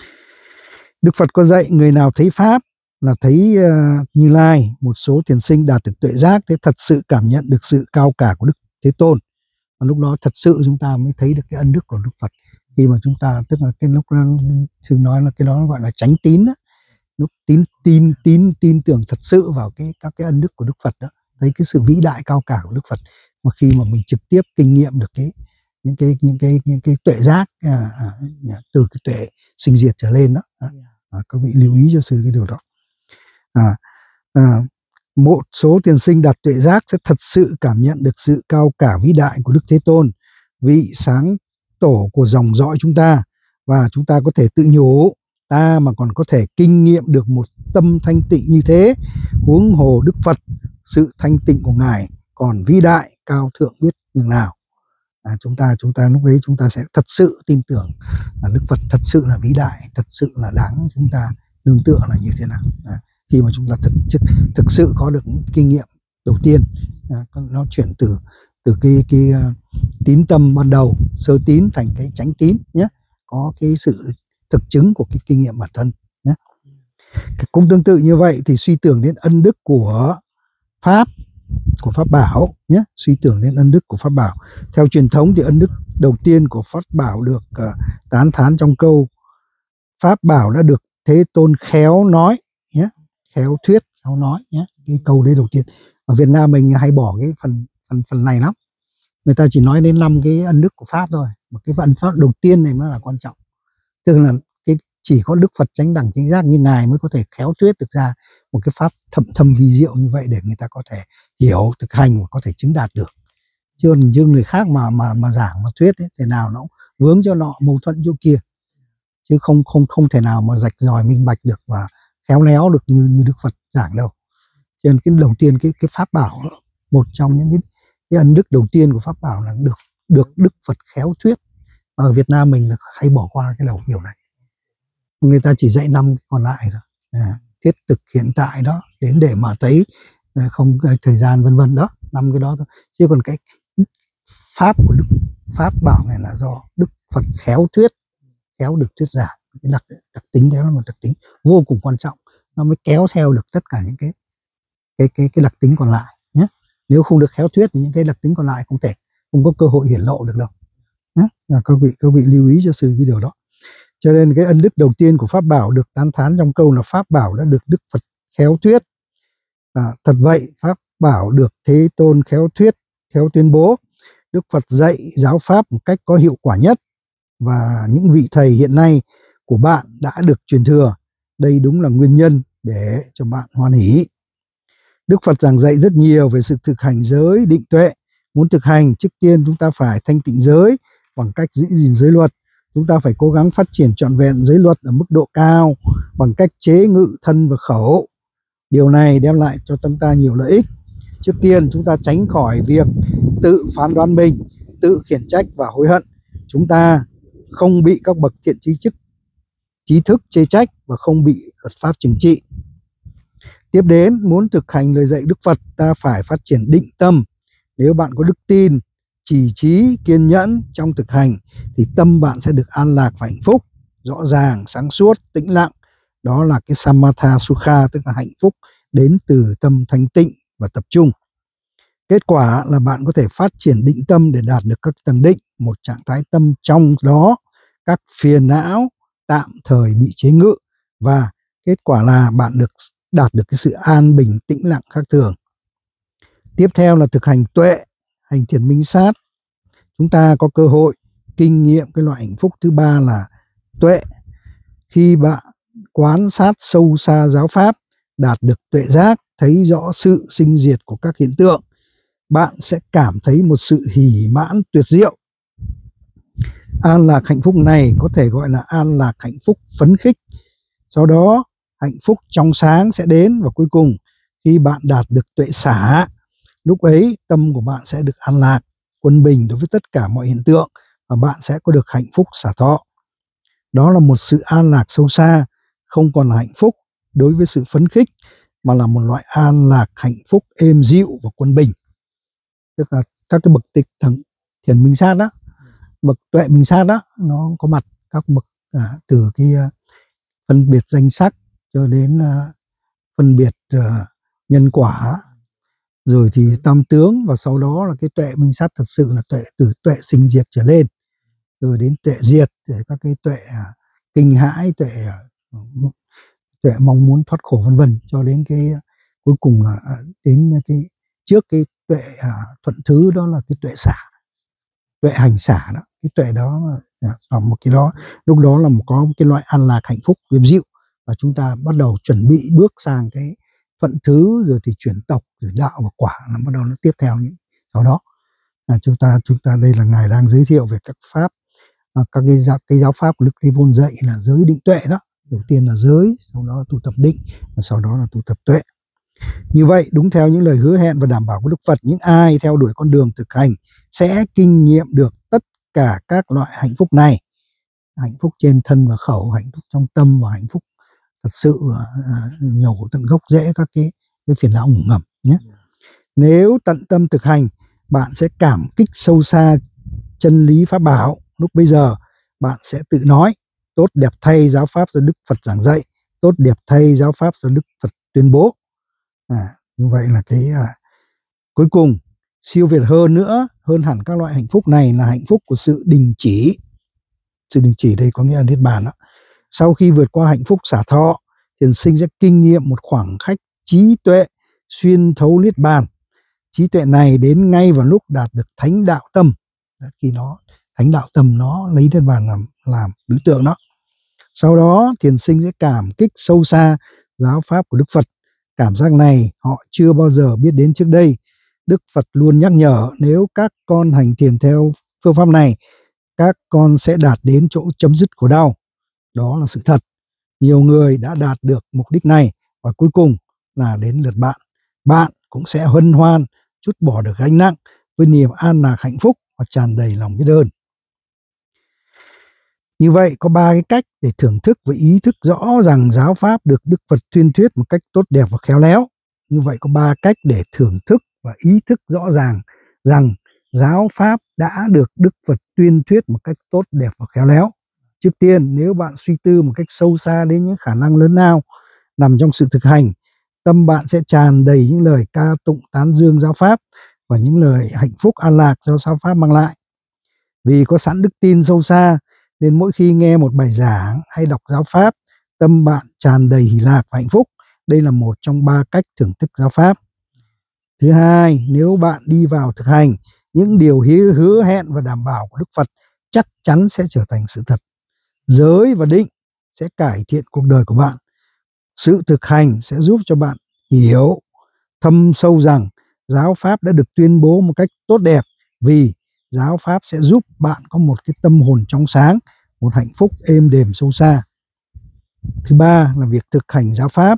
Đức Phật có dạy người nào thấy pháp là thấy uh, Như Lai. Một số thiền sinh đạt được tuệ giác thế thật sự cảm nhận được sự cao cả của Đức Thế Tôn. Và lúc đó thật sự chúng ta mới thấy được cái ân đức của Đức Phật. Khi mà chúng ta tức là cái lúc thường nói là cái đó gọi là chánh tín đó. Lúc tín tin tín tin tưởng thật sự vào cái các cái ân đức của Đức Phật đó, thấy cái sự vĩ đại cao cả của Đức Phật. Mà khi mà mình trực tiếp kinh nghiệm được cái những cái những cái những cái tuệ giác à, à, từ cái tuệ sinh diệt trở lên đó, à, các vị lưu ý cho sư cái điều đó. À, à, một số thiền sinh đạt tuệ giác sẽ thật sự cảm nhận được sự cao cả vĩ đại của Đức Thế Tôn, vị sáng tổ của dòng dõi chúng ta, và chúng ta có thể tự nhủ ta mà còn có thể kinh nghiệm được một tâm thanh tịnh như thế, huống hồ Đức Phật, sự thanh tịnh của Ngài còn vĩ đại cao thượng biết nhường nào. À, chúng ta chúng ta lúc đấy chúng ta sẽ thật sự tin tưởng là Đức Phật thật sự là vĩ đại, thật sự là đáng chúng ta nương tựa là như thế nào. À, khi mà chúng ta thực thực sự có được kinh nghiệm đầu tiên, à, nó chuyển từ từ cái cái uh, tín tâm ban đầu sơ tín thành cái chánh tín nhé, có cái sự thực chứng của cái kinh nghiệm bản thân nhé. Cũng tương tự như vậy thì suy tưởng đến ân đức của pháp của pháp bảo nhé, suy tưởng đến ân đức của pháp bảo. Theo truyền thống thì ân đức đầu tiên của pháp bảo được uh, tán thán trong câu pháp bảo đã được Thế Tôn khéo nói nhé, khéo thuyết, khéo nói nhé. Cái câu đấy đầu tiên. Ở Việt Nam mình hay bỏ cái phần phần phần này lắm. Người ta chỉ nói đến năm cái ân đức của pháp thôi. Một cái ân pháp đầu tiên này mới là quan trọng. Tức là cái chỉ có Đức Phật chánh đẳng chánh giác như ngài mới có thể khéo thuyết được ra một cái pháp thâm thâm vi diệu như vậy để người ta có thể hiểu, thực hành và có thể chứng đạt được. Chứ như người khác mà mà mà giảng mà thuyết ấy, thế nào nó cũng vướng cho nọ, mâu thuẫn chỗ kia, chứ không không không thể nào mà rạch ròi minh bạch được và khéo léo được như như Đức Phật giảng đâu. Cho nên cái đầu tiên cái cái pháp bảo, một trong những cái, cái ân đức đầu tiên của pháp bảo là được được Đức Phật khéo thuyết. Ở Việt Nam mình là hay bỏ qua cái đầu kiểu này, người ta chỉ dạy năm còn lại thôi, à, thiết thực hiện tại đó, đến để mà thấy không thời gian vân vân đó, năm cái đó thôi. Chứ còn cái pháp của Đức pháp bảo này là do Đức Phật khéo thuyết, khéo được thuyết giảng. Cái đặc đặc tính đó là một đặc tính vô cùng quan trọng, nó mới kéo theo được tất cả những cái cái cái cái đặc tính còn lại nhé. Nếu không được khéo thuyết thì những cái đặc tính còn lại không thể, không có cơ hội hiển lộ được đâu nhé. Các vị các vị lưu ý cho sư cái điều đó. Cho nên cái ân đức đầu tiên của pháp bảo được tán thán trong câu là pháp bảo đã được Đức Phật khéo thuyết. À, thật vậy, pháp bảo được Thế Tôn khéo thuyết, khéo tuyên bố. Đức Phật dạy giáo pháp một cách có hiệu quả nhất, và những vị thầy hiện nay của bạn đã được truyền thừa. Đây đúng là nguyên nhân để cho bạn hoan hỷ. Đức Phật giảng dạy rất nhiều về sự thực hành giới định tuệ. Muốn thực hành, trước tiên chúng ta phải thanh tịnh giới bằng cách giữ gìn giới luật. Chúng ta phải cố gắng phát triển trọn vẹn giới luật ở mức độ cao bằng cách chế ngự thân và khẩu. Điều này đem lại cho chúng ta nhiều lợi ích. Trước tiên, chúng ta tránh khỏi việc tự phán đoán mình, tự khiển trách và hối hận. Chúng ta không bị các bậc thiện trí chức, trí thức chê trách và không bị luật pháp trừng trị. Tiếp đến, muốn thực hành lời dạy Đức Phật, ta phải phát triển định tâm. Nếu bạn có đức tin, trì trí, kiên nhẫn trong thực hành thì tâm bạn sẽ được an lạc và hạnh phúc, rõ ràng, sáng suốt, tĩnh lặng. Đó là cái Samatha Sukha, tức là hạnh phúc đến từ tâm thanh tịnh và tập trung. Kết quả là bạn có thể phát triển định tâm để đạt được các tầng định, một trạng thái tâm trong đó các phiền não tạm thời bị chế ngự, và kết quả là bạn được đạt được cái sự an bình tĩnh lặng khác thường. Tiếp theo là thực hành tuệ, hành thiền minh sát. Chúng ta có cơ hội kinh nghiệm cái loại hạnh phúc thứ ba là tuệ. Khi bạn quan sát sâu xa giáo pháp, đạt được tuệ giác, thấy rõ sự sinh diệt của các hiện tượng, bạn sẽ cảm thấy một sự hỷ mãn tuyệt diệu. An lạc hạnh phúc này có thể gọi là an lạc hạnh phúc phấn khích. Sau đó hạnh phúc trong sáng sẽ đến, và cuối cùng khi bạn đạt được tuệ xả, lúc ấy tâm của bạn sẽ được an lạc, quân bình đối với tất cả mọi hiện tượng, và bạn sẽ có được hạnh phúc xả thọ. Đó là một sự an lạc sâu xa, không còn là hạnh phúc đối với sự phấn khích, mà là một loại an lạc hạnh phúc êm dịu và quân bình. Tức là các cái bậc tịch thắng thiền minh sát đó, bậc tuệ minh sát đó, nó có mặt các bậc à, từ cái uh, phân biệt danh sắc cho đến uh, phân biệt uh, nhân quả, rồi thì tam tướng, và sau đó là cái tuệ minh sát thật sự là tuệ từ tuệ sinh diệt trở lên, rồi đến tuệ diệt, để các cái tuệ uh, kinh hãi, tuệ uh, tuệ mong muốn thoát khổ vân vân, cho đến cái uh, cuối cùng là uh, đến cái trước cái tuệ uh, thuận thứ, đó là cái tuệ xả, tuệ hành xả đó. Cái tuệ đó là một cái đó, lúc đó là một có một cái loại an lạc hạnh phúc êm dịu, và chúng ta bắt đầu chuẩn bị bước sang cái thuận thứ, rồi thì chuyển tộc, rồi đạo và quả là bắt đầu nó tiếp theo những sau đó. À, chúng ta chúng ta đây là ngài đang giới thiệu về các pháp, à, các cái giáo, cái giáo pháp của Đức Thế Tôn dạy là giới định tuệ đó. Đầu tiên là giới, sau đó là tu tập định, và sau đó là tu tập tuệ. Như vậy, đúng theo những lời hứa hẹn và đảm bảo của Đức Phật, những ai theo đuổi con đường thực hành sẽ kinh nghiệm được tất cả các loại hạnh phúc này. Hạnh phúc trên thân và khẩu, hạnh phúc trong tâm, và hạnh phúc thật sự uh, nhổ tận gốc rễ các cái, cái phiền não ngủ ngầm nhé. Nếu tận tâm thực hành, bạn sẽ cảm kích sâu xa chân lý pháp bảo. Lúc bây giờ, bạn sẽ tự nói: tốt đẹp thay giáo pháp do Đức Phật giảng dạy, tốt đẹp thay giáo pháp do Đức Phật tuyên bố. À, như vậy là cái à, cuối cùng siêu việt hơn nữa, hơn hẳn các loại hạnh phúc này là hạnh phúc của sự đình chỉ. Sự đình chỉ đây có nghĩa là niết bàn đó. Sau khi vượt qua hạnh phúc xả thọ, thiền sinh sẽ kinh nghiệm một khoảng cách trí tuệ xuyên thấu niết bàn. Trí tuệ này đến ngay vào lúc đạt được thánh đạo tâm. Khi nó thánh đạo tâm nó lấy niết bàn làm làm đối tượng đó. Sau đó thiền sinh sẽ cảm kích sâu xa giáo pháp của Đức Phật. Cảm giác này họ chưa bao giờ biết đến trước đây. Đức Phật luôn nhắc nhở nếu các con hành thiền theo phương pháp này, các con sẽ đạt đến chỗ chấm dứt của đau. Đó là sự thật. Nhiều người đã đạt được mục đích này và cuối cùng là đến lượt bạn. Bạn cũng sẽ hân hoan, trút bỏ được gánh nặng với niềm an lạc hạnh phúc và tràn đầy lòng biết ơn. Như vậy có ba cái cách để thưởng thức và ý thức rõ rằng giáo pháp được Đức Phật tuyên thuyết một cách tốt đẹp và khéo léo. Như vậy có ba cách để thưởng thức và ý thức rõ ràng rằng giáo pháp đã được Đức Phật tuyên thuyết một cách tốt đẹp và khéo léo. Trước tiên, nếu bạn suy tư một cách sâu xa đến những khả năng lớn lao nằm trong sự thực hành, tâm bạn sẽ tràn đầy những lời ca tụng tán dương giáo pháp và những lời hạnh phúc an lạc do giáo pháp mang lại. Vì có sẵn đức tin sâu xa nên mỗi khi nghe một bài giảng hay đọc giáo pháp, tâm bạn tràn đầy hỷ lạc và hạnh phúc. Đây là một trong ba cách thưởng thức giáo pháp. Thứ hai, nếu bạn đi vào thực hành, những điều hứa, hứa hẹn và đảm bảo của Đức Phật chắc chắn sẽ trở thành sự thật. Giới và định sẽ cải thiện cuộc đời của bạn. Sự thực hành sẽ giúp cho bạn hiểu thâm sâu rằng giáo pháp đã được tuyên bố một cách tốt đẹp, vì giáo pháp sẽ giúp bạn có một cái tâm hồn trong sáng, một hạnh phúc êm đềm sâu xa. Thứ ba là việc thực hành giáo pháp.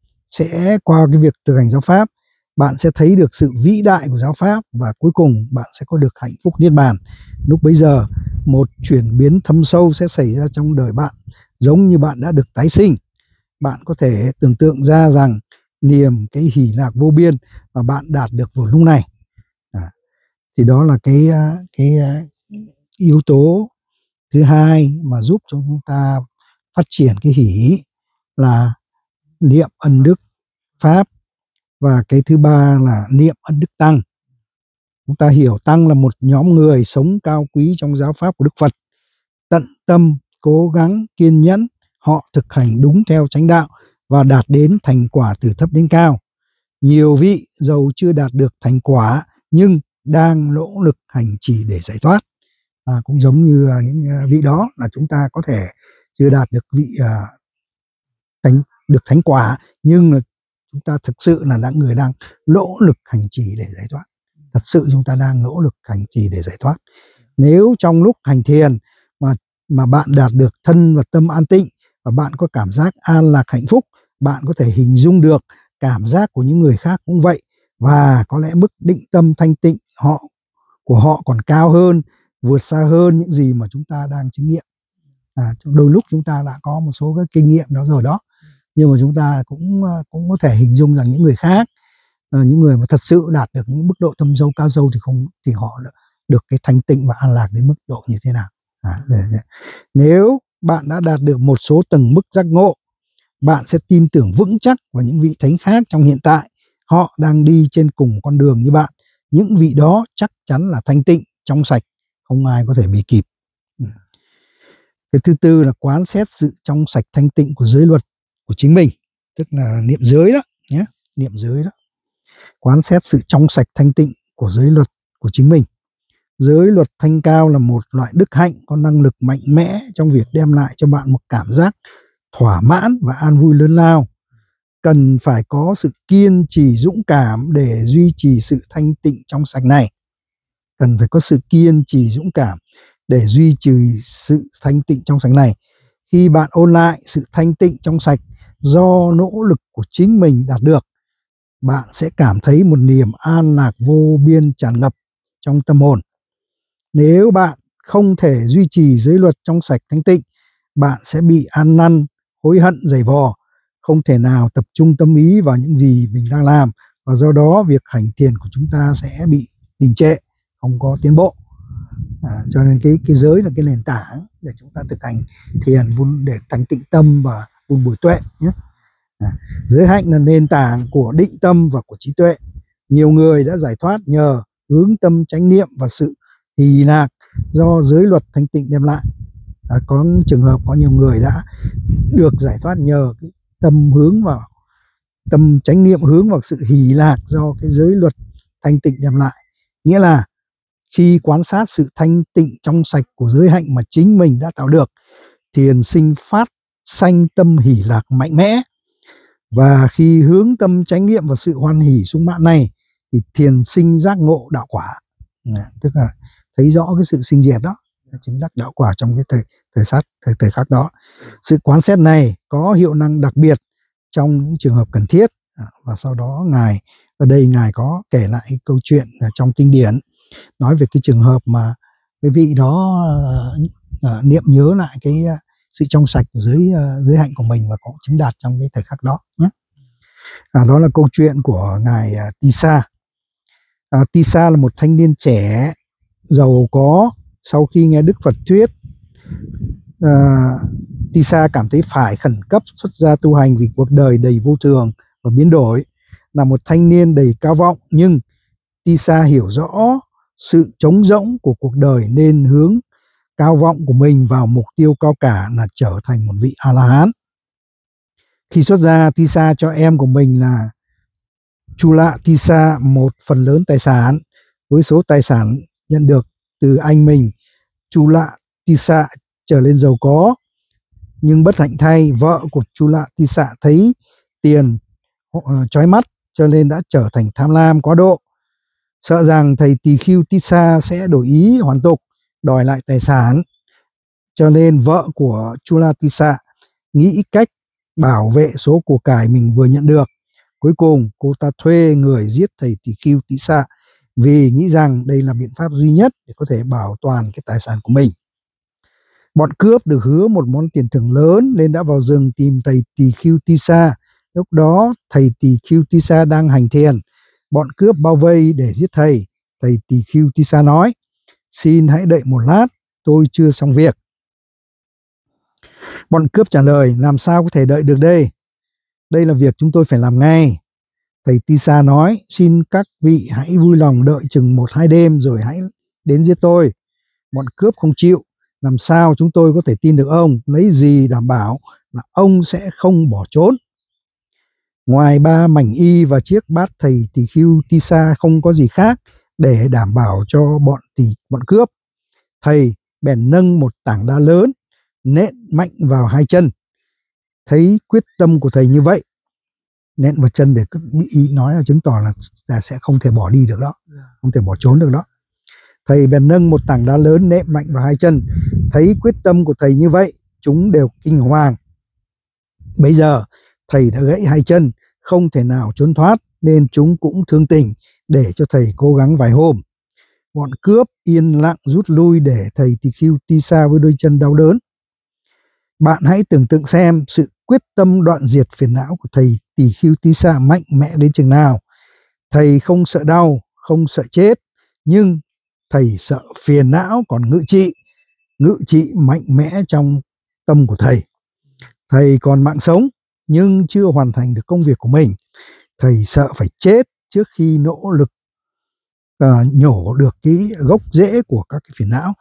Sẽ qua cái việc thực hành giáo pháp, bạn sẽ thấy được sự vĩ đại của giáo pháp và cuối cùng bạn sẽ có được hạnh phúc niết bàn. Lúc bấy giờ, một chuyển biến thâm sâu sẽ xảy ra trong đời bạn, giống như bạn đã được tái sinh. Bạn có thể tưởng tượng ra rằng niềm cái hỷ lạc vô biên mà bạn đạt được vào lúc này. À, thì đó là cái cái yếu tố thứ hai mà giúp cho chúng ta phát triển cái hỷ, là niệm ân đức pháp. Và cái thứ ba là niệm ân đức tăng. Chúng ta hiểu tăng là một nhóm người sống cao quý trong giáo pháp của Đức Phật, tận tâm, cố gắng, kiên nhẫn, họ thực hành đúng theo chánh đạo và đạt đến thành quả từ thấp đến cao. Nhiều vị dầu chưa đạt được thành quả nhưng đang nỗ lực hành trì để giải thoát. À, cũng giống như những vị đó là chúng ta có thể chưa đạt được vị uh, thành, được thánh quả, nhưng chúng ta thực sự là những người đang nỗ lực hành trì để giải thoát. Thật sự chúng ta đang nỗ lực hành trì để giải thoát. Nếu trong lúc hành thiền mà mà bạn đạt được thân và tâm an tịnh và bạn có cảm giác an lạc hạnh phúc, bạn có thể hình dung được cảm giác của những người khác cũng vậy, và có lẽ mức định tâm thanh tịnh họ của họ còn cao hơn, vượt xa hơn những gì mà chúng ta đang chứng nghiệm. À, đôi lúc chúng ta đã có một số cái kinh nghiệm đó rồi đó, nhưng mà chúng ta cũng cũng có thể hình dung rằng những người khác, uh, những người mà thật sự đạt được những mức độ thâm sâu cao sâu thì không thì họ được cái thanh tịnh và an lạc đến mức độ như thế nào. À, để, để. Nếu bạn đã đạt được một số tầng mức giác ngộ, bạn sẽ tin tưởng vững chắc vào những vị thánh khác trong hiện tại. Họ đang đi trên cùng con đường như bạn. Những vị đó chắc chắn là thanh tịnh, trong sạch, không ai có thể bị kịp. Cái thứ tư là quán xét sự trong sạch thanh tịnh của giới luật của chính mình, tức là niệm giới đó nhé, niệm giới đó. Quán xét sự trong sạch thanh tịnh của giới luật của chính mình. Giới luật thanh cao là một loại đức hạnh có năng lực mạnh mẽ trong việc đem lại cho bạn một cảm giác thỏa mãn và an vui lớn lao. Cần phải có sự kiên trì dũng cảm để duy trì sự thanh tịnh trong sạch này. Cần phải có sự kiên trì dũng cảm để duy trì sự thanh tịnh trong sạch này. Khi bạn ôn lại sự thanh tịnh trong sạch do nỗ lực của chính mình đạt được, bạn sẽ cảm thấy một niềm an lạc vô biên tràn ngập trong tâm hồn. Nếu bạn không thể duy trì giới luật trong sạch thanh tịnh, bạn sẽ bị ăn năn, hối hận dày vò, không thể nào tập trung tâm ý vào những gì mình đang làm, và do đó việc hành thiền của chúng ta sẽ bị đình trệ, không có tiến bộ. À, cho nên cái cái giới là cái nền tảng để chúng ta thực hành thiền vun để thanh tịnh tâm và vun bồi tuệ nhé. À, giới hạnh là nền tảng của định tâm và của trí tuệ. Nhiều người đã giải thoát nhờ hướng tâm chánh niệm và sự hỷ lạc do giới luật thanh tịnh đem lại. À, có trường hợp có nhiều người đã được giải thoát nhờ cái tâm hướng vào tâm chánh niệm, hướng vào sự hỷ lạc do cái giới luật thanh tịnh đem lại. Nghĩa là khi quan sát sự thanh tịnh trong sạch của giới hạnh mà chính mình đã tạo được, thiền sinh phát sanh tâm hỷ lạc mạnh mẽ. Và khi hướng tâm chánh niệm vào sự hoan hỷ sung mãn này thì thiền sinh giác ngộ đạo quả. À, tức là thấy rõ cái sự sinh diệt đó, chứng đắc đạo quả trong cái thời thời sát thời thời khắc đó. Sự quán xét này có hiệu năng đặc biệt trong những trường hợp cần thiết. À, và sau đó ngài ở đây ngài có kể lại câu chuyện trong kinh điển nói về cái trường hợp mà cái vị đó uh, uh, niệm nhớ lại cái uh, sự trong sạch của giới uh, giới hạnh của mình và có chứng đạt trong cái thời khắc đó nhé. À, đó là câu chuyện của ngài uh, Tissa. À, Tissa là một thanh niên trẻ giàu có. Sau khi nghe Đức Phật thuyết, à, Tissa cảm thấy phải khẩn cấp xuất gia tu hành vì cuộc đời đầy vô thường và biến đổi. Là một thanh niên đầy cao vọng, nhưng Tissa hiểu rõ sự trống rỗng của cuộc đời nên hướng cao vọng của mình vào mục tiêu cao cả là trở thành một vị A-la-hán. Khi xuất gia, Tissa cho em của mình là Chula Tissa một phần lớn tài sản. Với số tài sản nhận được từ anh mình, Chula Tissa trở lên giàu có. Nhưng bất hạnh thay, vợ của Chula Tissa thấy tiền uh, chói mắt cho nên đã trở thành tham lam quá độ. Sợ rằng thầy Tỳ Khưu Tissa sẽ đổi ý hoàn tục, đòi lại tài sản. Cho nên vợ của Chula Tissa nghĩ cách bảo vệ số của cải mình vừa nhận được. Cuối cùng cô ta thuê người giết thầy Tỳ Khưu Tissa vì nghĩ rằng đây là biện pháp duy nhất để có thể bảo toàn cái tài sản của mình. Bọn cướp được hứa một món tiền thưởng lớn nên đã vào rừng tìm thầy Tỳ Khưu Tissa. Lúc đó thầy Tỳ Khưu Tissa đang hành thiền. Bọn cướp bao vây để giết thầy. Thầy Tỳ Khưu Tissa nói: "Xin hãy đợi một lát, tôi chưa xong việc." Bọn cướp trả lời: "Làm sao có thể đợi được đây? Đây là việc chúng tôi phải làm ngay." Thầy Tissa nói: "Xin các vị hãy vui lòng đợi chừng một hai đêm rồi hãy đến giết tôi." Bọn cướp không chịu. "Làm sao chúng tôi có thể tin được ông? Lấy gì đảm bảo là ông sẽ không bỏ trốn?" Ngoài ba mảnh y và chiếc bát thầy Tỳ Khưu Tissa không có gì khác để đảm bảo cho bọn tỳ bọn cướp. Thầy bèn nâng một tảng đá lớn nện mạnh vào hai chân. Thấy quyết tâm của thầy như vậy, nện vào chân để bị ý nói là chứng tỏ là, là sẽ không thể bỏ đi được đó, không thể bỏ trốn được đó. Thầy bèn nâng một tảng đá lớn nện mạnh vào hai chân. Thấy quyết tâm của thầy như vậy, chúng đều kinh hoàng. Bây giờ thầy đã gãy hai chân, không thể nào trốn thoát, nên chúng cũng thương tình để cho thầy cố gắng vài hôm. Bọn cướp yên lặng rút lui để thầy Tỳ Khưu Tissa với đôi chân đau đớn. Bạn hãy tưởng tượng xem sự quyết tâm đoạn diệt phiền não của thầy Tỳ Khưu Tissa mạnh mẽ đến chừng nào. Thầy không sợ đau, không sợ chết, nhưng thầy sợ phiền não còn ngự trị, ngự trị mạnh mẽ trong tâm của thầy. Thầy còn mạng sống nhưng chưa hoàn thành được công việc của mình. Thầy sợ phải chết trước khi nỗ lực uh, nhổ được cái gốc rễ của các cái phiền não.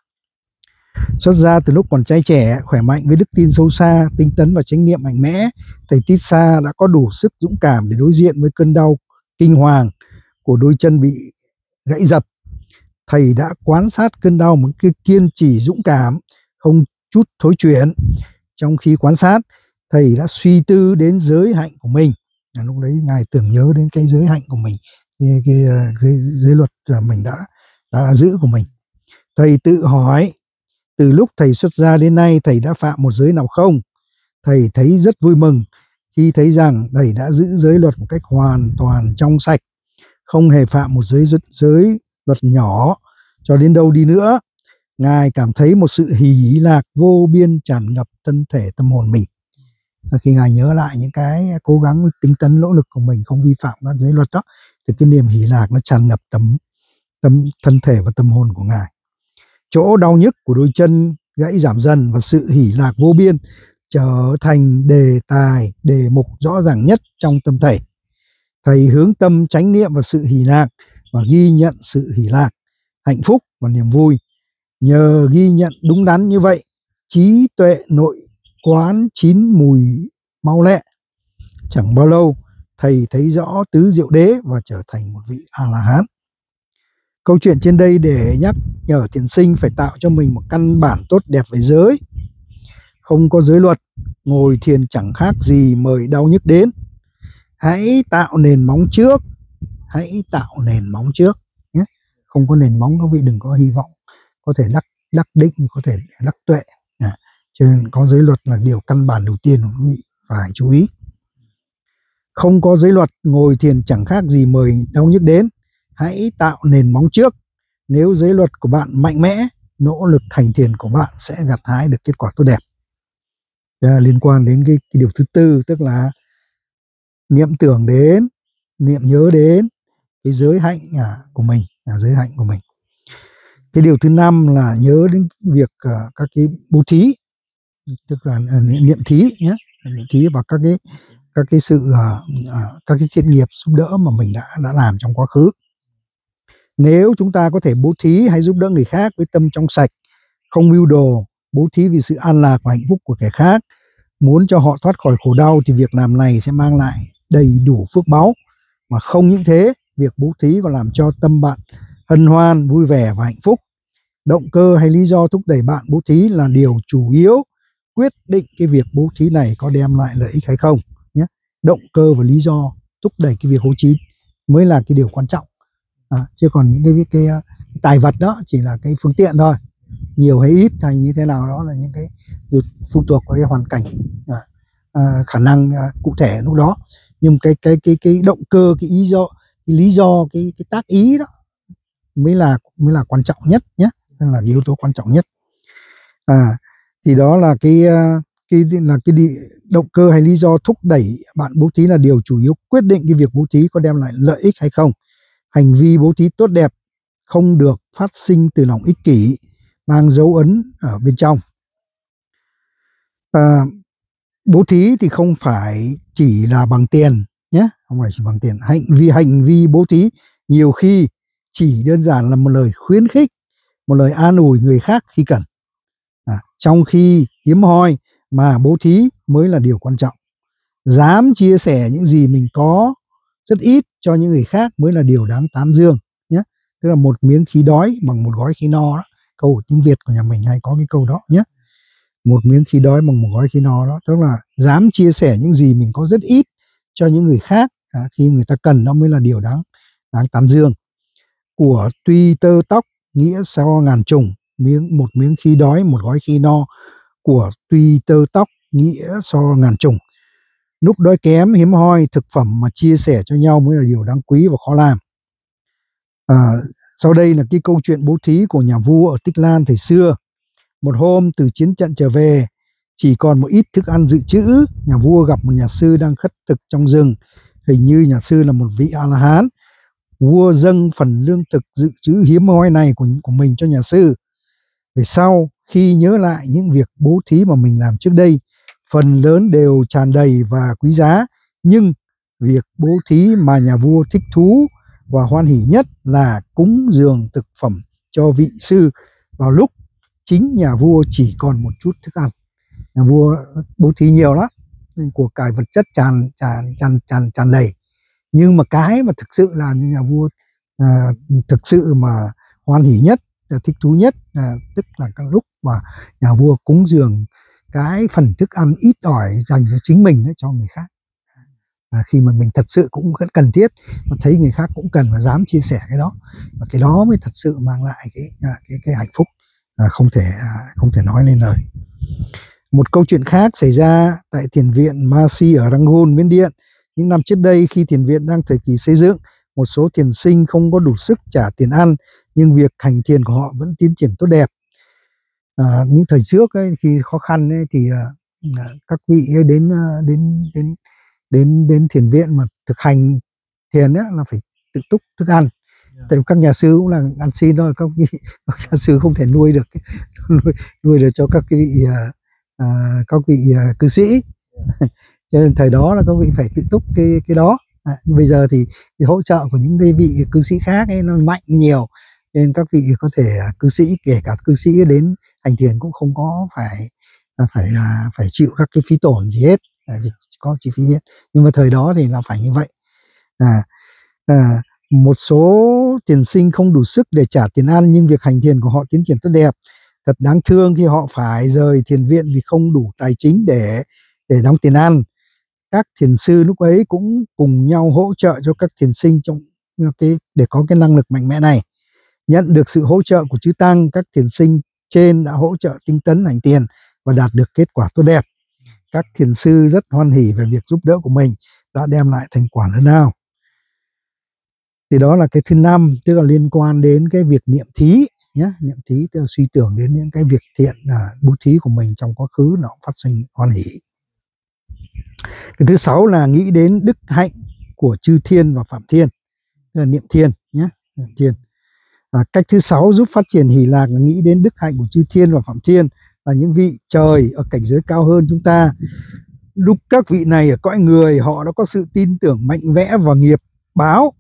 Xuất gia từ lúc còn trai trẻ, khỏe mạnh với đức tin sâu xa, tinh tấn và chánh niệm mạnh mẽ, thầy Tissa đã có đủ sức dũng cảm để đối diện với cơn đau kinh hoàng của đôi chân bị gãy dập. Thầy đã quan sát cơn đau một cái kiên trì dũng cảm, không chút thối chuyển. Trong khi quan sát, thầy đã suy tư đến giới hạnh của mình. À, lúc đấy ngài tưởng nhớ đến cái giới hạnh của mình, cái, cái, cái giới luật mình đã đã giữ của mình. Thầy tự hỏi, từ lúc thầy xuất gia đến nay thầy đã phạm một giới nào không? Thầy thấy rất vui mừng khi thấy rằng thầy đã giữ giới luật một cách hoàn toàn trong sạch, không hề phạm một giới giới luật nhỏ. Cho đến đâu đi nữa, ngài cảm thấy một sự hỷ lạc vô biên tràn ngập thân thể tâm hồn mình. Khi ngài nhớ lại những cái cố gắng tinh tấn nỗ lực của mình không vi phạm các giới luật đó, thì cái niềm hỷ lạc nó tràn ngập tâm tâm thân thể và tâm hồn của ngài. Chỗ đau nhức của đôi chân gãy giảm dần và sự hỷ lạc vô biên trở thành đề tài, đề mục rõ ràng nhất trong tâm thầy. Thầy hướng tâm chánh niệm vào sự hỷ lạc và ghi nhận sự hỷ lạc, hạnh phúc và niềm vui. Nhờ ghi nhận đúng đắn như vậy, trí tuệ nội quán chín mùi mau lẹ. Chẳng bao lâu, thầy thấy rõ tứ diệu đế và trở thành một vị A-la-hán. Câu chuyện trên đây để nhắc nhở thiền sinh phải tạo cho mình một căn bản tốt đẹp về giới. Không có giới luật ngồi thiền chẳng khác gì mời đau nhức đến. Hãy tạo nền móng trước, hãy tạo nền móng trước nhé. Không có nền móng các vị đừng có hy vọng có thể đắc đắc định, có thể đắc tuệ. À, cho nên có giới luật là điều căn bản đầu tiên quý vị phải chú ý. Không có giới luật, ngồi thiền chẳng khác gì mời đau nhức đến. Hãy tạo nền móng trước. Nếu giới luật của bạn mạnh mẽ, nỗ lực hành thiền của bạn sẽ gặt hái được kết quả tốt đẹp. Đó, liên quan đến cái, cái điều thứ tư, tức là niệm tưởng đến, niệm nhớ đến cái giới hạnh à, của mình, à, giới hạnh của mình. Cái điều thứ năm là nhớ đến việc uh, các cái bố thí, tức là uh, niệm thí nhé, niệm thí và các cái các cái sự uh, uh, các cái thiện nghiệp giúp đỡ mà mình đã đã làm trong quá khứ. Nếu chúng ta có thể bố thí hay giúp đỡ người khác với tâm trong sạch, không mưu đồ, bố thí vì sự an lạc và hạnh phúc của kẻ khác, muốn cho họ thoát khỏi khổ đau, thì việc làm này sẽ mang lại đầy đủ phước báu. Mà không những thế, việc bố thí còn làm cho tâm bạn hân hoan, vui vẻ và hạnh phúc. Động cơ hay lý do thúc đẩy bạn bố thí là điều chủ yếu quyết định cái việc bố thí này có đem lại lợi ích hay không nhé. Động cơ và lý do thúc đẩy cái việc bố thí mới là cái điều quan trọng. À, chứ còn những cái, cái, cái, cái tài vật đó chỉ là cái phương tiện thôi, nhiều hay ít hay như thế nào đó là những cái phụ thuộc vào cái hoàn cảnh, à, à, khả năng à, cụ thể lúc đó. Nhưng cái cái cái cái động cơ, cái ý do, cái lý do, cái cái tác ý đó mới là mới là quan trọng nhất nhé, là cái yếu tố quan trọng nhất. À, thì đó là cái cái là cái đi, động cơ hay lý do thúc đẩy bạn bố thí là điều chủ yếu quyết định cái việc bố thí có đem lại lợi ích hay không. Hành vi bố thí tốt đẹp không được phát sinh từ lòng ích kỷ, mang dấu ấn ở bên trong. À, bố thí thì không phải chỉ là bằng tiền nhé, không phải chỉ bằng tiền. Hành vi hành vi bố thí nhiều khi chỉ đơn giản là một lời khuyến khích, một lời an ủi người khác khi cần. À, trong khi hiếm hoi mà bố thí mới là điều quan trọng. Dám chia sẻ những gì mình có rất ít cho những người khác mới là điều đáng tán dương nhé. Tức là một miếng khi đói bằng một gói khi no đó. Câu tiếng Việt của nhà mình hay có cái câu đó nhé. Một miếng khi đói bằng một gói khi no đó. Tức là dám chia sẻ những gì mình có rất ít cho những người khác, à, khi người ta cần, nó mới là điều đáng đáng tán dương. Của tuy tơ tóc nghĩa so ngàn trùng, miếng một miếng khi đói một gói khi no. Của tuy tơ tóc nghĩa so ngàn trùng. Lúc đói kém hiếm hoi thực phẩm mà chia sẻ cho nhau mới là điều đáng quý và khó làm. À, sau đây là cái câu chuyện bố thí của nhà vua ở Tích Lan thời xưa. Một hôm từ chiến trận trở về, chỉ còn một ít thức ăn dự trữ. Nhà vua gặp một nhà sư đang khất thực trong rừng. Hình như nhà sư là một vị A-la-hán. Vua dâng phần lương thực dự trữ hiếm hoi này của, của mình cho nhà sư. Về sau, khi nhớ lại những việc bố thí mà mình làm trước đây, phần lớn đều tràn đầy và quý giá. Nhưng việc bố thí mà nhà vua thích thú và hoan hỉ nhất là cúng dường thực phẩm cho vị sư vào lúc chính nhà vua chỉ còn một chút thức ăn. Nhà vua bố thí nhiều lắm, của cải vật chất tràn tràn tràn tràn tràn đầy. Nhưng mà cái mà thực sự làm như nhà vua à, thực sự mà hoan hỉ nhất, thích thú nhất, à, tức là cái lúc mà nhà vua cúng dường cái phần thức ăn ít ỏi dành cho chính mình đấy, cho người khác. À, khi mà mình thật sự cũng cần thiết, mà thấy người khác cũng cần và dám chia sẻ cái đó, và cái đó mới thật sự mang lại cái cái cái hạnh phúc à, không thể à, không thể nói lên lời. Một câu chuyện khác xảy ra tại thiền viện Masi ở Rangun, Miến Điện. Những năm trước đây, khi thiền viện đang thời kỳ xây dựng, một số thiền sinh không có đủ sức trả tiền ăn, nhưng việc hành thiền của họ vẫn tiến triển tốt đẹp. À, những thời trước ấy, khi khó khăn ấy, thì uh, các vị ấy đến uh, đến đến đến đến thiền viện mà thực hành thiền ấy, là phải tự túc thức ăn. Yeah. Tại các nhà sư cũng là ăn xin thôi, các vị các nhà sư không thể nuôi được nuôi, nuôi được cho các vị uh, uh, các vị uh, cư sĩ. Yeah. Cho nên thời đó là các vị phải tự túc cái cái đó. À, bây giờ thì, thì hỗ trợ của những cái vị cư sĩ khác ấy nó mạnh nhiều, nên các vị có thể cư sĩ, kể cả cư sĩ đến hành thiền cũng không có phải phải phải chịu các cái phí tổn gì hết, vì có chi phí hết. Nhưng mà thời đó thì là phải như vậy. À, à, một số thiền sinh không đủ sức để trả tiền ăn, nhưng việc hành thiền của họ tiến triển tốt đẹp. Thật đáng thương khi họ phải rời thiền viện vì không đủ tài chính để để đóng tiền ăn. Các thiền sư lúc ấy cũng cùng nhau hỗ trợ cho các thiền sinh trong cái để có cái năng lực mạnh mẽ này. Nhận được sự hỗ trợ của chư tăng, các thiền sinh trên đã hỗ trợ tinh tấn hành thiền và đạt được kết quả tốt đẹp. Các thiền sư rất hoan hỉ về việc giúp đỡ của mình đã đem lại thành quả lớn lao. Thì đó là cái thứ năm, tức là liên quan đến cái việc niệm thí nhé. Niệm thí tức là suy tưởng đến những cái việc thiện à, bố thí của mình trong quá khứ nó phát sinh hoan hỷ. Cái thứ sáu là nghĩ đến đức hạnh của chư thiên và phạm thiên, tức là niệm thiên nhé. Niệm thiên. À, cách thứ sáu giúp phát triển hỷ lạc là nghĩ đến đức hạnh của chư thiên và phạm thiên, là những vị trời ở cảnh giới cao hơn chúng ta. Lúc các vị này ở cõi người, họ đã có sự tin tưởng mạnh mẽ vào nghiệp báo.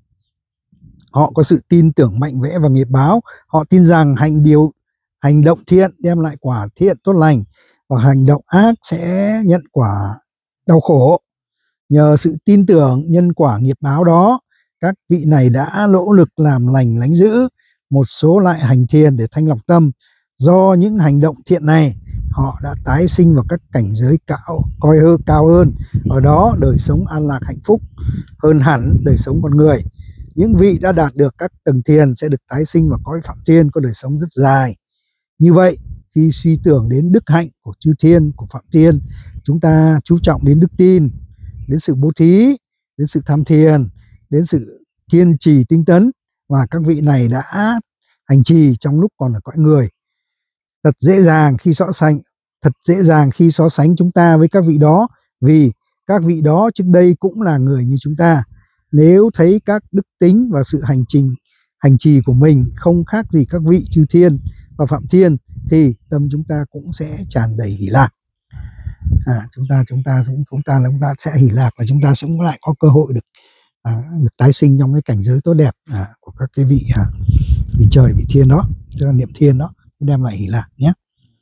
Họ có sự tin tưởng mạnh mẽ vào nghiệp báo. Họ tin rằng hành điều hành động thiện đem lại quả thiện tốt lành, và hành động ác sẽ nhận quả đau khổ. Nhờ sự tin tưởng nhân quả nghiệp báo đó, các vị này đã nỗ lực làm lành lánh dữ, một số lại hành thiền để thanh lọc tâm. Do những hành động thiện này, họ đã tái sinh vào các cảnh giới cao, coi hơn cao hơn. Ở đó đời sống an lạc hạnh phúc hơn hẳn đời sống con người. Những vị đã đạt được các tầng thiền sẽ được tái sinh vào cõi phạm thiên có đời sống rất dài. Như vậy, khi suy tưởng đến đức hạnh của chư thiên, của phạm thiên, chúng ta chú trọng đến đức tin, đến sự bố thí, đến sự tham thiền, đến sự kiên trì tinh tấn, và các vị này đã hành trì trong lúc còn ở cõi người. Thật dễ dàng khi so sánh, thật dễ dàng khi so sánh chúng ta với các vị đó, vì các vị đó trước đây cũng là người như chúng ta. Nếu thấy các đức tính và sự hành trình hành trì của mình không khác gì các vị chư thiên và phạm thiên, thì tâm chúng ta cũng sẽ tràn đầy hỷ lạc. À, chúng ta chúng ta chúng, chúng ta là chúng ta sẽ hỷ lạc, là chúng ta sẽ lại có cơ hội được à, được tái sinh trong cái cảnh giới tốt đẹp à, của các cái vị à, vị trời, vị thiên đó, tức là niệm thiên đó đem lại hỷ lạc nhé.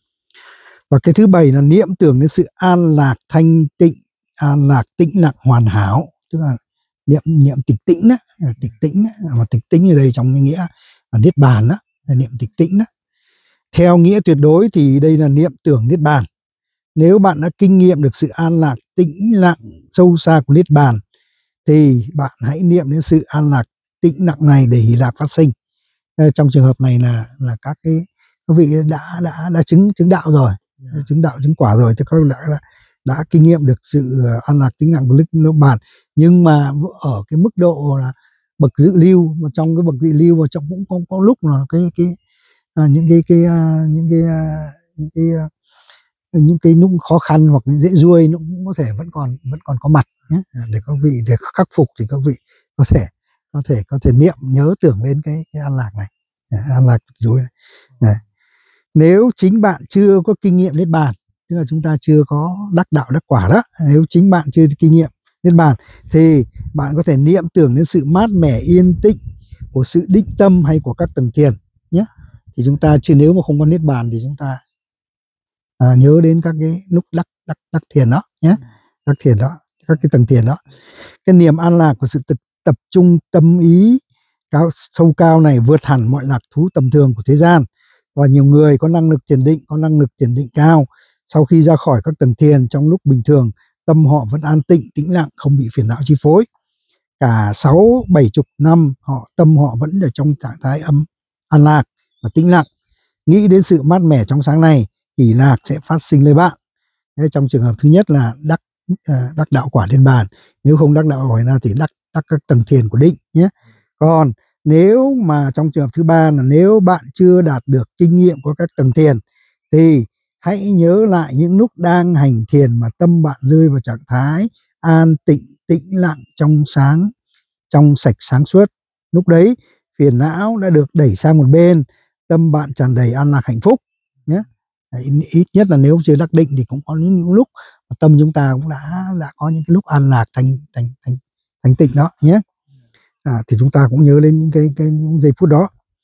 Và cái thứ bảy là niệm tưởng đến sự an lạc thanh tịnh, an lạc tĩnh lặng hoàn hảo, tức là niệm niệm tịch tĩnh đó, tịch tĩnh đó, mà tịch tĩnh ở đây trong cái nghĩa là niết bàn đó, là niệm tịch tĩnh đó. Theo nghĩa tuyệt đối thì đây là niệm tưởng niết bàn. Nếu bạn đã kinh nghiệm được sự an lạc tĩnh lặng sâu xa của niết bàn, thì bạn hãy niệm đến sự an lạc tĩnh lặng này để hỷ lạc phát sinh. Trong trường hợp này là là các cái các vị đã đã đã chứng chứng đạo rồi, yeah. chứng đạo chứng quả rồi, thì các vị đã, đã kinh nghiệm được sự an lạc tĩnh lặng của niết bàn. Nhưng mà ở cái mức độ là bậc dự lưu, mà trong cái bậc dự lưu và trong cũng có, có lúc là cái cái à, những cái cái à, những cái à, những cái à, những cái lúc khó khăn hoặc dễ ruôi nó cũng có thể vẫn còn vẫn còn có mặt nhé. Để các vị để khắc phục thì các vị có thể có thể có thể niệm nhớ tưởng đến cái cái an lạc này, an lạc đối này. Nếu chính bạn chưa có kinh nghiệm niết bàn, tức là chúng ta chưa có đắc đạo đắc quả đó, nếu chính bạn chưa kinh nghiệm niết bàn thì bạn có thể niệm tưởng đến sự mát mẻ yên tĩnh của sự định tâm hay của các tầng thiền nhé. Thì chúng ta chứ nếu mà không có niết bàn thì chúng ta à, nhớ đến các cái lúc đắc đắc đắc thiền đó nhé, đắc thiền đó, các cái tầng thiền đó. Cái niềm an lạc của sự tập, tập trung tâm ý cao sâu cao này vượt hẳn mọi lạc thú tầm thường của thế gian. Và nhiều người có năng lực thiền định, có năng lực thiền định cao, sau khi ra khỏi các tầng thiền trong lúc bình thường, tâm họ vẫn an tịnh, tĩnh lặng, không bị phiền não chi phối. Cả sáu bảy chục năm họ tâm họ vẫn ở trong trạng thái âm an lạc và tĩnh lặng. Nghĩ đến sự mát mẻ trong sáng này, hỷ lạc sẽ phát sinh lên bạn. Thế trong trường hợp thứ nhất là đắc uh, đắc đạo quả niết bàn, nếu không đắc đạo quả ra thì đắc đắc các tầng thiền của định nhé. Còn nếu mà trong trường hợp thứ ba là nếu bạn chưa đạt được kinh nghiệm của các tầng thiền, thì hãy nhớ lại những lúc đang hành thiền mà tâm bạn rơi vào trạng thái an tịnh, tĩnh lặng, trong sáng, trong sạch sáng suốt. Lúc đấy phiền não đã được đẩy sang một bên, tâm bạn tràn đầy an lạc hạnh phúc nhé. Ít nhất là nếu chưa đắc định thì cũng có những, những lúc mà tâm chúng ta cũng đã đã có những cái lúc an lạc thanh thanh thanh thanh tịnh đó nhé. À, thì chúng ta cũng nhớ lên những cái cái những giây phút đó.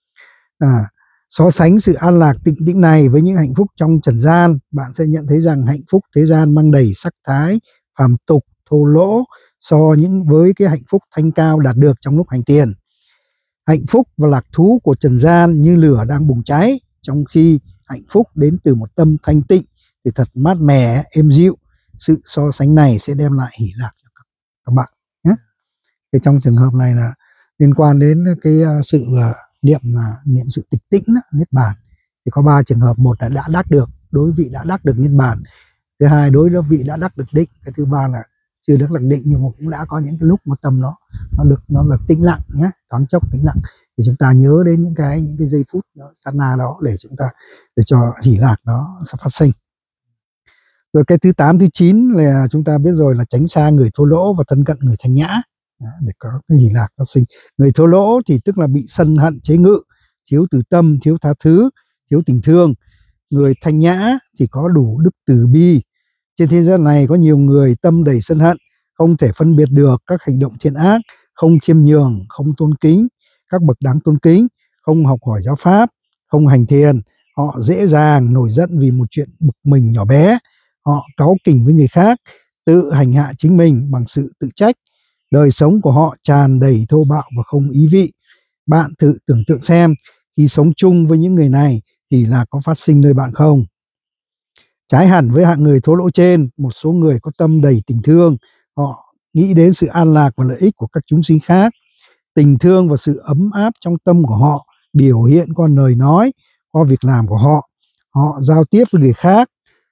À, so sánh sự an lạc tịnh tĩnh này với những hạnh phúc trong trần gian, bạn sẽ nhận thấy rằng hạnh phúc thế gian mang đầy sắc thái phàm tục thô lỗ so những với cái hạnh phúc thanh cao đạt được trong lúc hành thiền. Hạnh phúc và lạc thú của trần gian như lửa đang bùng cháy, trong khi hạnh phúc đến từ một tâm thanh tịnh thì thật mát mẻ, êm dịu. sự so sánh này sẽ đem lại hỷ lạc cho các, các bạn nhé. Thì trong trường hợp này là liên quan đến cái sự niệm niệm sự tịch tĩnh niết bàn, thì có ba trường hợp. Một là đã đắc được, đối vị đã đắc được niết bàn. Thứ hai, đối với vị đã đắc được định. Cái thứ ba là chưa được lạc định nhưng mà cũng đã có những cái lúc mà tâm nó nó được nó là tĩnh lặng nhé, thoáng chốc tĩnh lặng, thì chúng ta nhớ đến những cái những cái giây phút đó, sát na đó để chúng ta để cho hỷ lạc nó sẽ phát sinh. Rồi cái thứ tám, thứ chín là chúng ta biết rồi, là tránh xa người thô lỗ và thân cận người thanh nhã để có cái hỷ lạc phát sinh. Người thô lỗ thì tức là bị sân hận chế ngự, thiếu từ tâm, thiếu tha thứ, thiếu tình thương. Người thanh nhã thì có đủ đức từ bi. Trên thế gian này có nhiều người tâm đầy sân hận, không thể phân biệt được các hành động thiện ác, không khiêm nhường, không tôn kính các bậc đáng tôn kính, không học hỏi giáo pháp, không hành thiền. Họ dễ dàng nổi giận vì một chuyện bực mình nhỏ bé. Họ cáu kỉnh với người khác, tự hành hạ chính mình bằng sự tự trách. Đời sống của họ tràn đầy thô bạo và không ý vị. Bạn thử tưởng tượng xem, khi sống chung với những người này thì là có phát sinh nơi bạn không? Trái hẳn với hạng người thô lỗ trên, một số người có tâm đầy tình thương. Họ nghĩ đến sự an lạc và lợi ích của các chúng sinh khác. Tình thương và sự ấm áp trong tâm của họ biểu hiện qua lời nói, qua việc làm của họ. Họ giao tiếp với người khác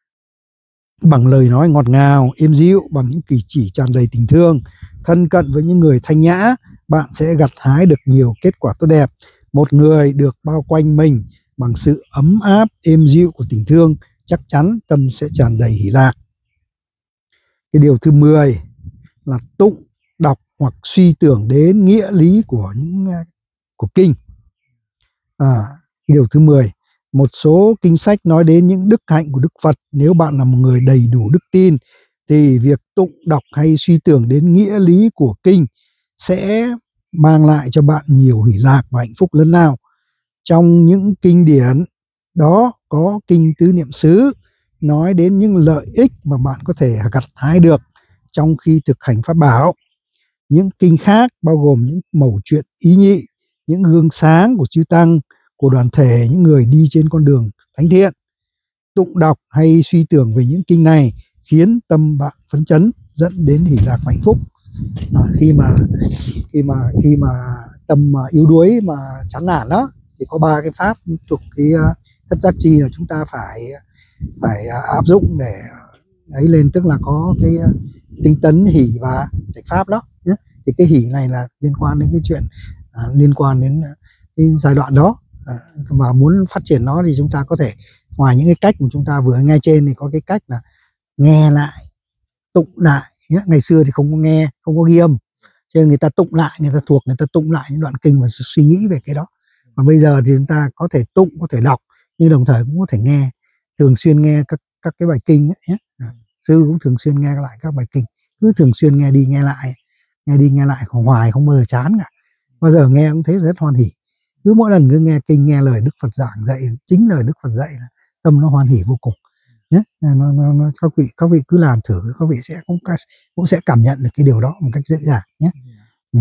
bằng lời nói ngọt ngào, êm dịu, bằng những cử chỉ tràn đầy tình thương. Thân cận với những người thanh nhã, bạn sẽ gặt hái được nhiều kết quả tốt đẹp. Một người được bao quanh mình bằng sự ấm áp, êm dịu của tình thương, chắc chắn tâm sẽ tràn đầy hỷ lạc. Cái điều thứ mười là tụng, đọc hoặc suy tưởng đến nghĩa lý của những của kinh. À, cái điều thứ mười, một số kinh sách nói đến những đức hạnh của Đức Phật. Nếu bạn là một người đầy đủ đức tin thì việc tụng đọc hay suy tưởng đến nghĩa lý của kinh sẽ mang lại cho bạn nhiều hỷ lạc và hạnh phúc lớn lao. Trong những kinh điển đó có kinh Tứ Niệm xứ nói đến những lợi ích mà bạn có thể gặt hái được trong khi thực hành pháp bảo. Những kinh khác bao gồm những mẩu chuyện ý nhị, những gương sáng của chư tăng, của đoàn thể những người đi trên con đường thánh thiện. Tụng đọc hay suy tưởng về những kinh này khiến tâm bạn phấn chấn, dẫn đến hỷ lạc và hạnh phúc. À, khi mà khi mà khi mà tâm mà yếu đuối mà chán nản đó thì có ba cái pháp thuộc cái uh, thất giác chi là chúng ta phải phải uh, áp dụng để ấy lên, tức là có cái uh, tinh tấn, hỷ và trạch pháp đó nhé. Thì cái hỷ này là liên quan đến cái chuyện uh, liên quan đến uh, cái giai đoạn đó. À, mà muốn phát triển nó thì chúng ta có thể, ngoài những cái cách mà chúng ta vừa nghe trên, thì có cái cách là nghe lại, tụng lại nhé. Ngày xưa thì không có nghe, không có ghi âm, cho nên người ta tụng lại, người ta thuộc, người ta tụng lại những đoạn kinh và suy nghĩ về cái đó. Mà bây giờ thì chúng ta có thể tụng, có thể đọc, nhưng đồng thời cũng có thể nghe, thường xuyên nghe các các cái bài kinh ấy, nhé. À, sư cũng thường xuyên nghe lại các bài kinh, cứ thường xuyên nghe đi nghe lại, nghe đi nghe lại không hoài, không bao giờ chán cả, bao giờ nghe cũng thấy rất hoan hỉ. Cứ mỗi lần cứ nghe kinh, nghe lời Đức Phật giảng dạy, chính lời Đức Phật dạy là tâm nó hoan hỉ vô cùng nhé. Nó, nó, nó, các vị các vị cứ làm thử, các vị sẽ cũng cũng sẽ cảm nhận được cái điều đó một cách dễ dàng nhé. Ừ.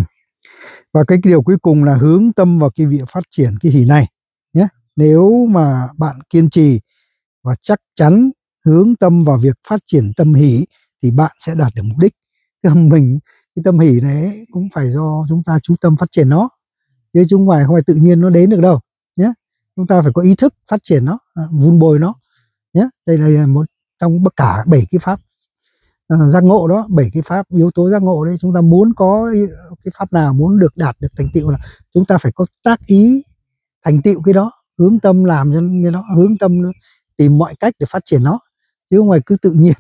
Và cái điều cuối cùng là hướng tâm vào cái việc phát triển cái hỷ này nhé. Nếu mà bạn kiên trì và chắc chắn hướng tâm vào việc phát triển tâm hỷ thì bạn sẽ đạt được mục đích. Tức là mình cái tâm hỷ này cũng phải do chúng ta chú tâm phát triển nó, chứ chúng ngoài không phải tự nhiên nó đến được đâu nhé. Chúng ta phải có ý thức phát triển nó, vun bồi nó nhé. Đây là một trong tất cả bảy cái pháp uh, giác ngộ đó, bảy cái pháp yếu tố giác ngộ đấy. Chúng ta muốn có cái pháp nào, muốn được đạt được thành tựu là chúng ta phải có tác ý thành tựu cái đó, hướng tâm làm cho cái đó, hướng tâm tìm mọi cách để phát triển nó, chứ không phải cứ tự nhiên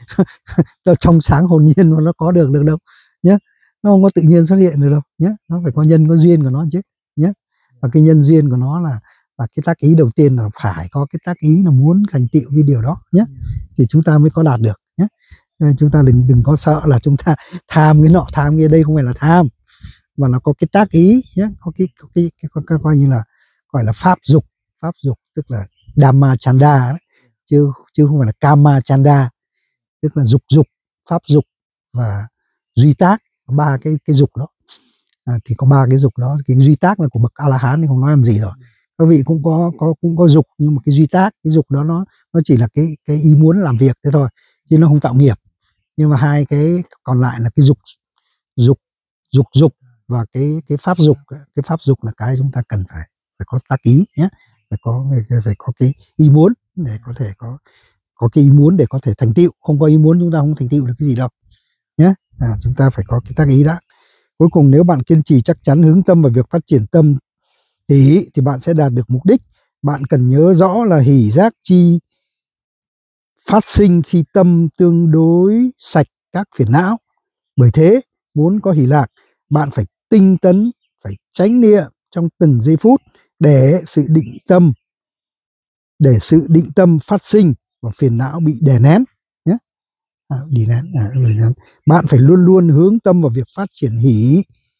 cho trong sáng hồn nhiên mà nó có được được đâu nhé. Nó không có tự nhiên xuất hiện được đâu nhé, nó phải có nhân có duyên của nó chứ nhé. Và cái nhân duyên của nó là và cái tác ý đầu tiên là phải có cái tác ý là muốn thành tựu cái điều đó nhé, thì chúng ta mới có đạt được nhé. Nên chúng ta đừng đừng có sợ là chúng ta tham cái nọ tham cái đây, không phải là tham, mà nó có cái tác ý nhé, có cái có cái, cái, cái, cái coi như là gọi là pháp dục, pháp dục tức là Dhamma Chanda đấy, chứ chứ không phải là Kama Chanda, tức là dục dục, pháp dục và duy tác, ba cái cái dục đó. À, thì có ba cái dục đó. Cái duy tác là của bậc A La Hán thì không nói làm gì rồi. Các vị cũng có có cũng có dục, nhưng mà cái duy tác, cái dục đó nó nó chỉ là cái cái ý muốn làm việc thế thôi, chứ nó không tạo nghiệp. Nhưng mà hai cái còn lại là cái dục dục dục dục và cái cái pháp dục. Cái pháp dục là cái chúng ta cần phải phải có tác ý nhé, phải có phải có cái ý muốn để có thể có có cái ý muốn để có thể thành tựu. Không có ý muốn chúng ta không thành tựu được cái gì đâu nhé. À, chúng ta phải có cái tác ý đã. Cuối cùng nếu bạn kiên trì chắc chắn hướng tâm vào việc phát triển tâm hỷ thì bạn sẽ đạt được mục đích. Bạn cần nhớ rõ là hỷ giác chi phát sinh khi tâm tương đối sạch các phiền não. Bởi thế muốn có hỷ lạc, bạn phải tinh tấn, phải chánh niệm trong từng giây phút để sự định tâm để sự định tâm phát sinh và phiền não bị đè nén nhé. À, đè nén, à, đè nén. Bạn phải luôn luôn hướng tâm vào việc phát triển hỷ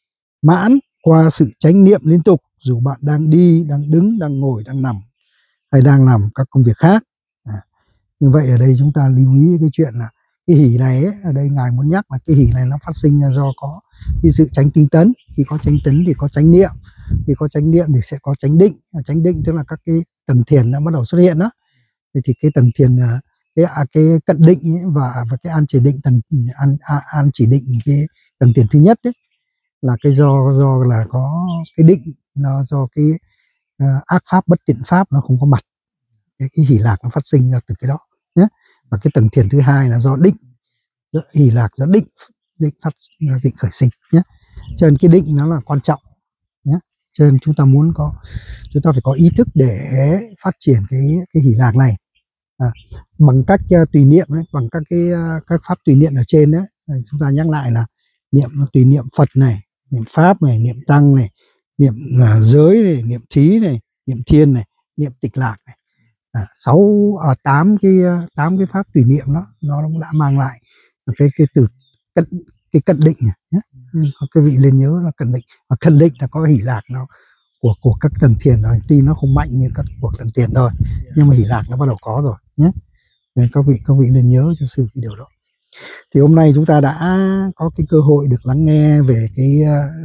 mãn qua sự chánh niệm liên tục, dù bạn đang đi, đang đứng, đang ngồi, đang nằm hay đang làm các công việc khác. À, như vậy ở đây chúng ta lưu ý cái chuyện là cái hỷ này ấy, ở đây ngài muốn nhắc là cái hỷ này nó phát sinh ra do có cái sự chánh tinh tấn. Khi có chánh tấn thì có chánh niệm, khi có chánh niệm thì sẽ có chánh định. Chánh định tức là các cái tầng thiền nó bắt đầu xuất hiện đó. Thì, thì cái tầng thiền cái cái cận định ấy, và và cái an chỉ định tầng an, an chỉ định cái tầng thiền thứ nhất đấy là cái do do là có cái định, nó do cái uh, ác pháp bất tiện pháp nó không có mặt, cái, cái hỷ lạc nó phát sinh ra từ cái đó nhé. Và cái tầng thiền thứ hai là do định, do hỷ lạc do định định phát định khởi sinh nhé. Cho nên cái định nó là quan trọng nhé. Cho nên chúng ta muốn có chúng ta phải có ý thức để phát triển cái cái hỷ lạc này. À, bằng cách uh, tùy niệm đấy, bằng các cái uh, các pháp tùy niệm ở trên đấy, chúng ta nhắc lại là niệm tùy niệm Phật này, niệm pháp này, niệm tăng này, niệm uh, giới này, niệm thí này, niệm thiên này, niệm tịch lạc này. À, sáu à, tám cái tám cái pháp tùy niệm đó nó cũng đã mang lại cái cái từ cận cái cận định nhé. Các vị nên nhớ là cận định, và cận định là có hỷ lạc nó của của các tầng thiền rồi, tuy nó không mạnh như các cuộc tầng thiền thôi, nhưng mà hỷ lạc nó bắt đầu có rồi nhé. Nên các vị các vị nên nhớ cho sư cái điều đó. Thì hôm nay chúng ta đã có cái cơ hội được lắng nghe về cái,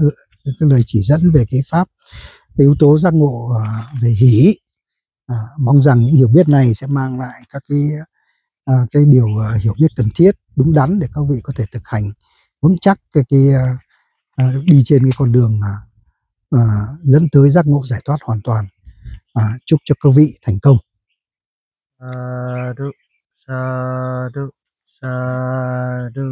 cái lời chỉ dẫn về cái pháp, cái yếu tố giác ngộ về hỷ. À, mong rằng những hiểu biết này sẽ mang lại các cái à, cái điều uh, hiểu biết cần thiết, đúng đắn để các vị có thể thực hành vững chắc cái, cái uh, đi trên cái con đường uh, uh, dẫn tới giác ngộ giải thoát hoàn toàn. À, chúc cho các vị thành công. Sa du, sa du, sa du.